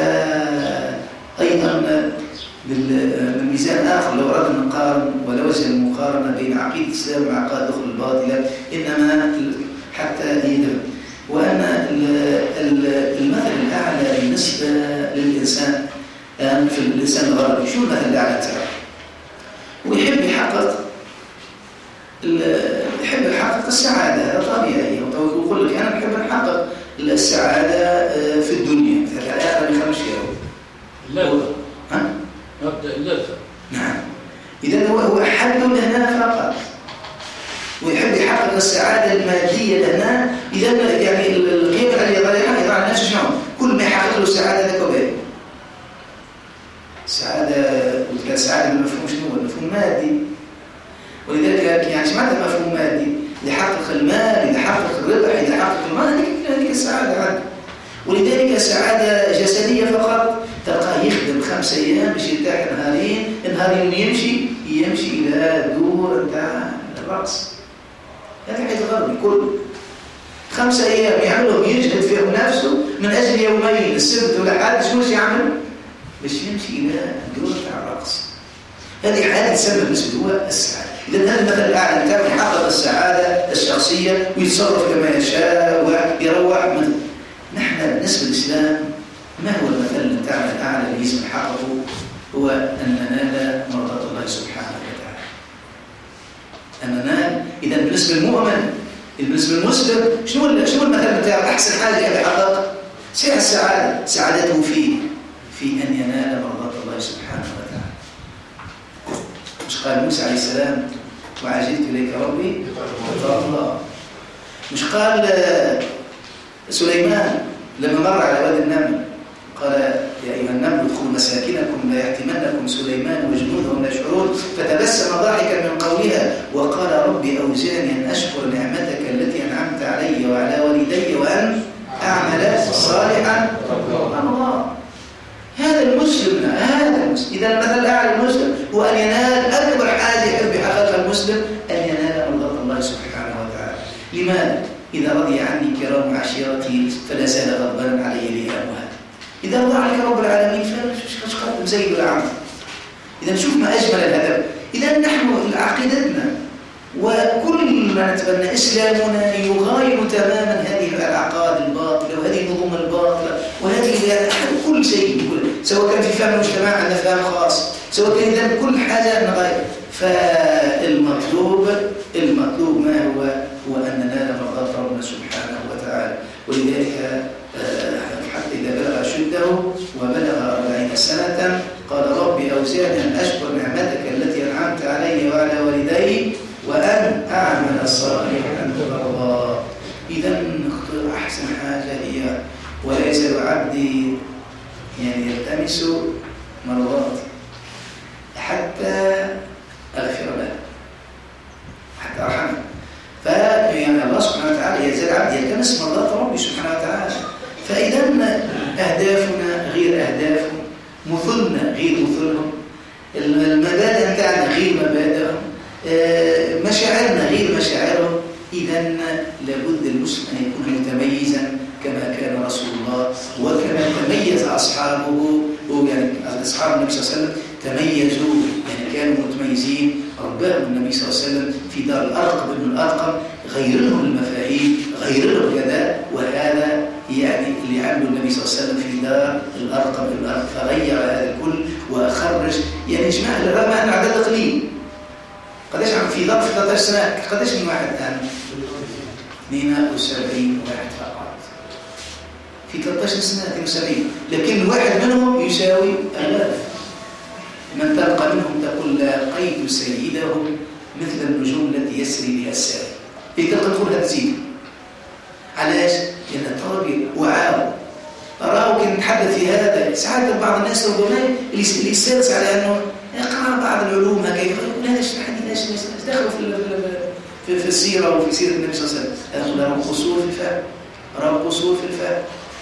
فأيضا بالميزان آخر لو أردنا نقارن ولا وجه المقارنة بين عقيدة الإسلام وعقائد الأخرى الباطلة إنما حتى يدرك وأن المثل الأعلى بالنسبة للإنسان في الإنسان الغربي شو المثل الأعلى تاعه؟ ويحب يحقق يحب يحقق السعادة، هذا طبيعي. ويقول لك أنا بحب نحقق السعادة في الدنيا، في الآخرة ما يخرجش فيها. اللذة. ها؟ مبدأ اللذة. نعم. إذا هو هو حد لهنا فقط. ويحب يحقق السعادة المادية لهنا. إذا يعني القيمة اللي يضعها يضع الناس شنو؟ كل ما يحقق له سعادة ذاك وباقي. السعادة والسعادة بالمفهوم شنو هو؟ المفهوم مادي. ولذلك يعني سمعت المفهوم مادي يحقق المال، يحقق الربح، يحقق المال، هذيك السعادة عنده. ولذلك سعادة جسدية فقط تلقاه يخدم خمس أيام باش يرتاح نهارين، نهارين يمشي يمشي إلى دور نتاع الرأس. هذا حيث غربي كله خمس أيام يعملهم يجهد فيهم نفسه من أجل يومين السبت والأحد شو يعمل؟ باش يمشي إلى دور نتاع الرأس. هذه حالة تسمى بالنسبة هو السعادة. إذا هذا المثل الأعلى بتاعه يحقق السعادة الشخصية ويتصرف كما يشاء ويروح من. نحن بالنسبة للإسلام ما هو المثل بتاعنا الأعلى اللي يجب نحققه؟ هو أن ننال مرضاة الله سبحانه وتعالى. أن ننال. إذا بالنسبة للمؤمن، بالنسبة للمسلم، شنو شنو المثل بتاعه؟ أحسن حاجة يحقق سعة السعادة، سعادته فيه في أن ينال مرضاة الله سبحانه وتعالى. مش قال موسى عليه السلام وعجلت إليك ربي الله. مش قال سليمان لما مر على وادي النمل قال يا أيها النمل ادخلوا مساكنكم لا يحتمنكم سليمان وجنوده لا يشعرون، فتبسم ضاحكا من قولها وقال ربي أوزعني أن أشكر نعمتك التي أنعمت علي وعلى والدي وأن أعمل صالحا. الله، هذا المسلم هذا المسلم. إذا المثل الأعلى المسلم هو أن ينال أكبر حاجة يحب يحققها المسلم، أن ينال مرضاة الله سبحانه وتعالى. لماذا؟ إذا رضي عني كرام عشيرتي فلا زال غضبانا علي لي أموال. إذا رضى عنك رب العالمين فايش قدم زي العمل. إذا نشوف ما أجمل الهدف. إذا نحن عقيدتنا وكل ما نتبنى إسلامنا يغاير تماما هذه العقائد الباطلة وهذه النظم الباطلة وهذه يعني كل شيء، سواء كان في فهم المجتمع عندنا فهم خاص، سواء كان إذا كل حاجة نغاير. فالمطلوب المطلوب ما هو؟ هو أن ننال مرضاة ربنا سبحانه وتعالى. ولذلك حتى إذا بلغ أشده وبلغ أربعين سنة قال ربي أوزعني أن أشكر نعمتك التي أنعمت علي وعلى والدي وأن أعمل صالحا ترضى. إذا أحسن حاجة هي ولا يزال عبدي يعني يلتمس مرضاتي حتى أغفر له حتى أرحمه. فيعني الله سبحانه وتعالى يزال عبدي يلتمس مرضات ربي سبحانه وتعالى. فإذا أهدافنا غير أهدافهم، مثلنا غير مثلهم، المبادئ بتاعنا غير مبادئهم، مشاعرنا غير مشاعرهم. إذا لابد المسلم أن يكون متميزا كما كان رسول الله وكما تميز أصحابه. يعني أصحاب النبي صلى الله عليه وسلم تميزوا، يعني كانوا متميزين. رباهم النبي صلى الله عليه وسلم في دار الأرقم ابن الأرقم، غير لهم المفاهيم، غير لهم كذا. وهذا يعني اللي عمله النبي صلى الله عليه وسلم في دار الأرقم ابن الأرقم، فغير هذا الكل وخرج. يعني جماعة رغم أن عدد قليل، قداش عم في ظرف ثلاث عشرة سنة قداش من واحد الآن؟ اثنين وسبعين واحد فقط في ثلاث عشرة سنة اثنين وسبعين، لكن واحد منهم يساوي آلاف. من تلقى منهم تقول لاقيت سيدهم مثل النجوم التي يسري بها السائل. هي تلقى تقولها تزيد. علاش؟ لأن الطلبة وعاوا أراه كان نتحدث في هذا. ساعات بعض الناس ربما اللي يستانس على أنه يقرأ بعض العلوم هكذا يقول هذا الشيء حديث ايش دخلوا في في في السيرة وفي سيرة النبي صلى الله عليه وسلم. هذا له قصور في الفهم، له قصور في الفهم.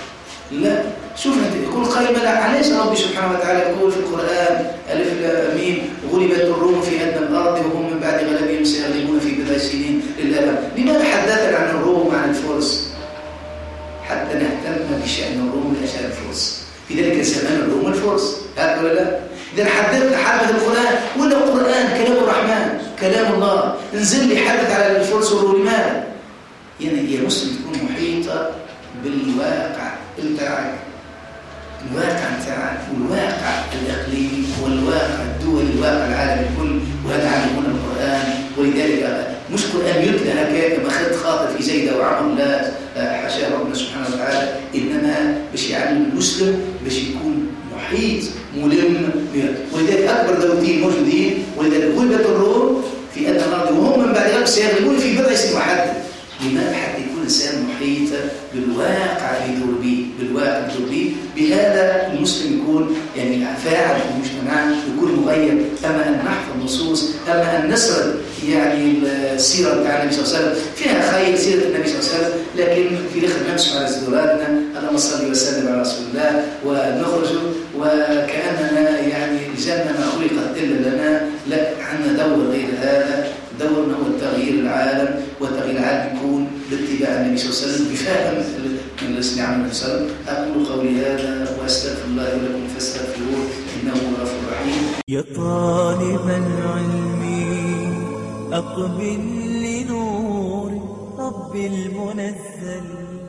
لا، شوف انت يقول قائما علاش ربي سبحانه وتعالى يقول في القرآن ألف ميم غلبت الروم في أدنى الأرض وهم من بعد غلبهم سيغلبون في بضع سنين للأبد. لماذا حدثنا عن الروم وعن الفرس؟ حتى نهتم بشأن الروم لأشأن الفرس. في ذلك الزمان الروم والفرس، هذا ولا لا؟ إذا حدثنا حدث القرآن ولا القرآن كلام الرحمن كلام الله انزل لي حدث على الفرس والروم. لماذا؟ يعني يا مسلم تكون محيطة بالواقع بتاعك، الواقع بتاعك والواقع الإقليمي والواقع الدولي الواقع العالمي الكل. وهذا علمنا القرآن. ولذلك مش قرآن يتلى هكذا كما خد خاطر في زيدة وعمر، لا حاشا ربنا سبحانه وتعالى، إنما باش يعلم المسلم باش يكون محيط ملم بها. ولذلك أكبر دولتين موجودين. ولذلك غلبت الروم في أدنى الأرض وهم من بعد غلب سيغلبون في بضع سنين محدد. لماذا؟ حتى يكون الإنسان محيط بالواقع اللي يدور به، بالواقع اللي يدور به. بهذا المسلم يكون يعني فاعل في المجتمع، يكون مغير. أما أن نحفظ النصوص، أما أن نسرد يعني السيرة بتاع النبي صلى الله عليه وسلم فيها خير سيرة النبي صلى الله عليه وسلم، لكن في الآخر نمسح على صدوراتنا اللهم صل وسلم على رسول الله ونخرج وكأننا يعني الجنة ما خلقت إلا لنا. لا، عندنا دور غير هذا. دورنا هو تغيير العالم، وتغيير العالم يكون باتباع النبي صلى الله عليه وسلم بفهم من الاسلام عليه النبي صلى الله عليه وسلم. أقول قولي هذا وأستغفر الله ولكم فاستغفروه إنه هو الغفور الرحيم. يا طالب العلم أقبل لنور رب المنزل.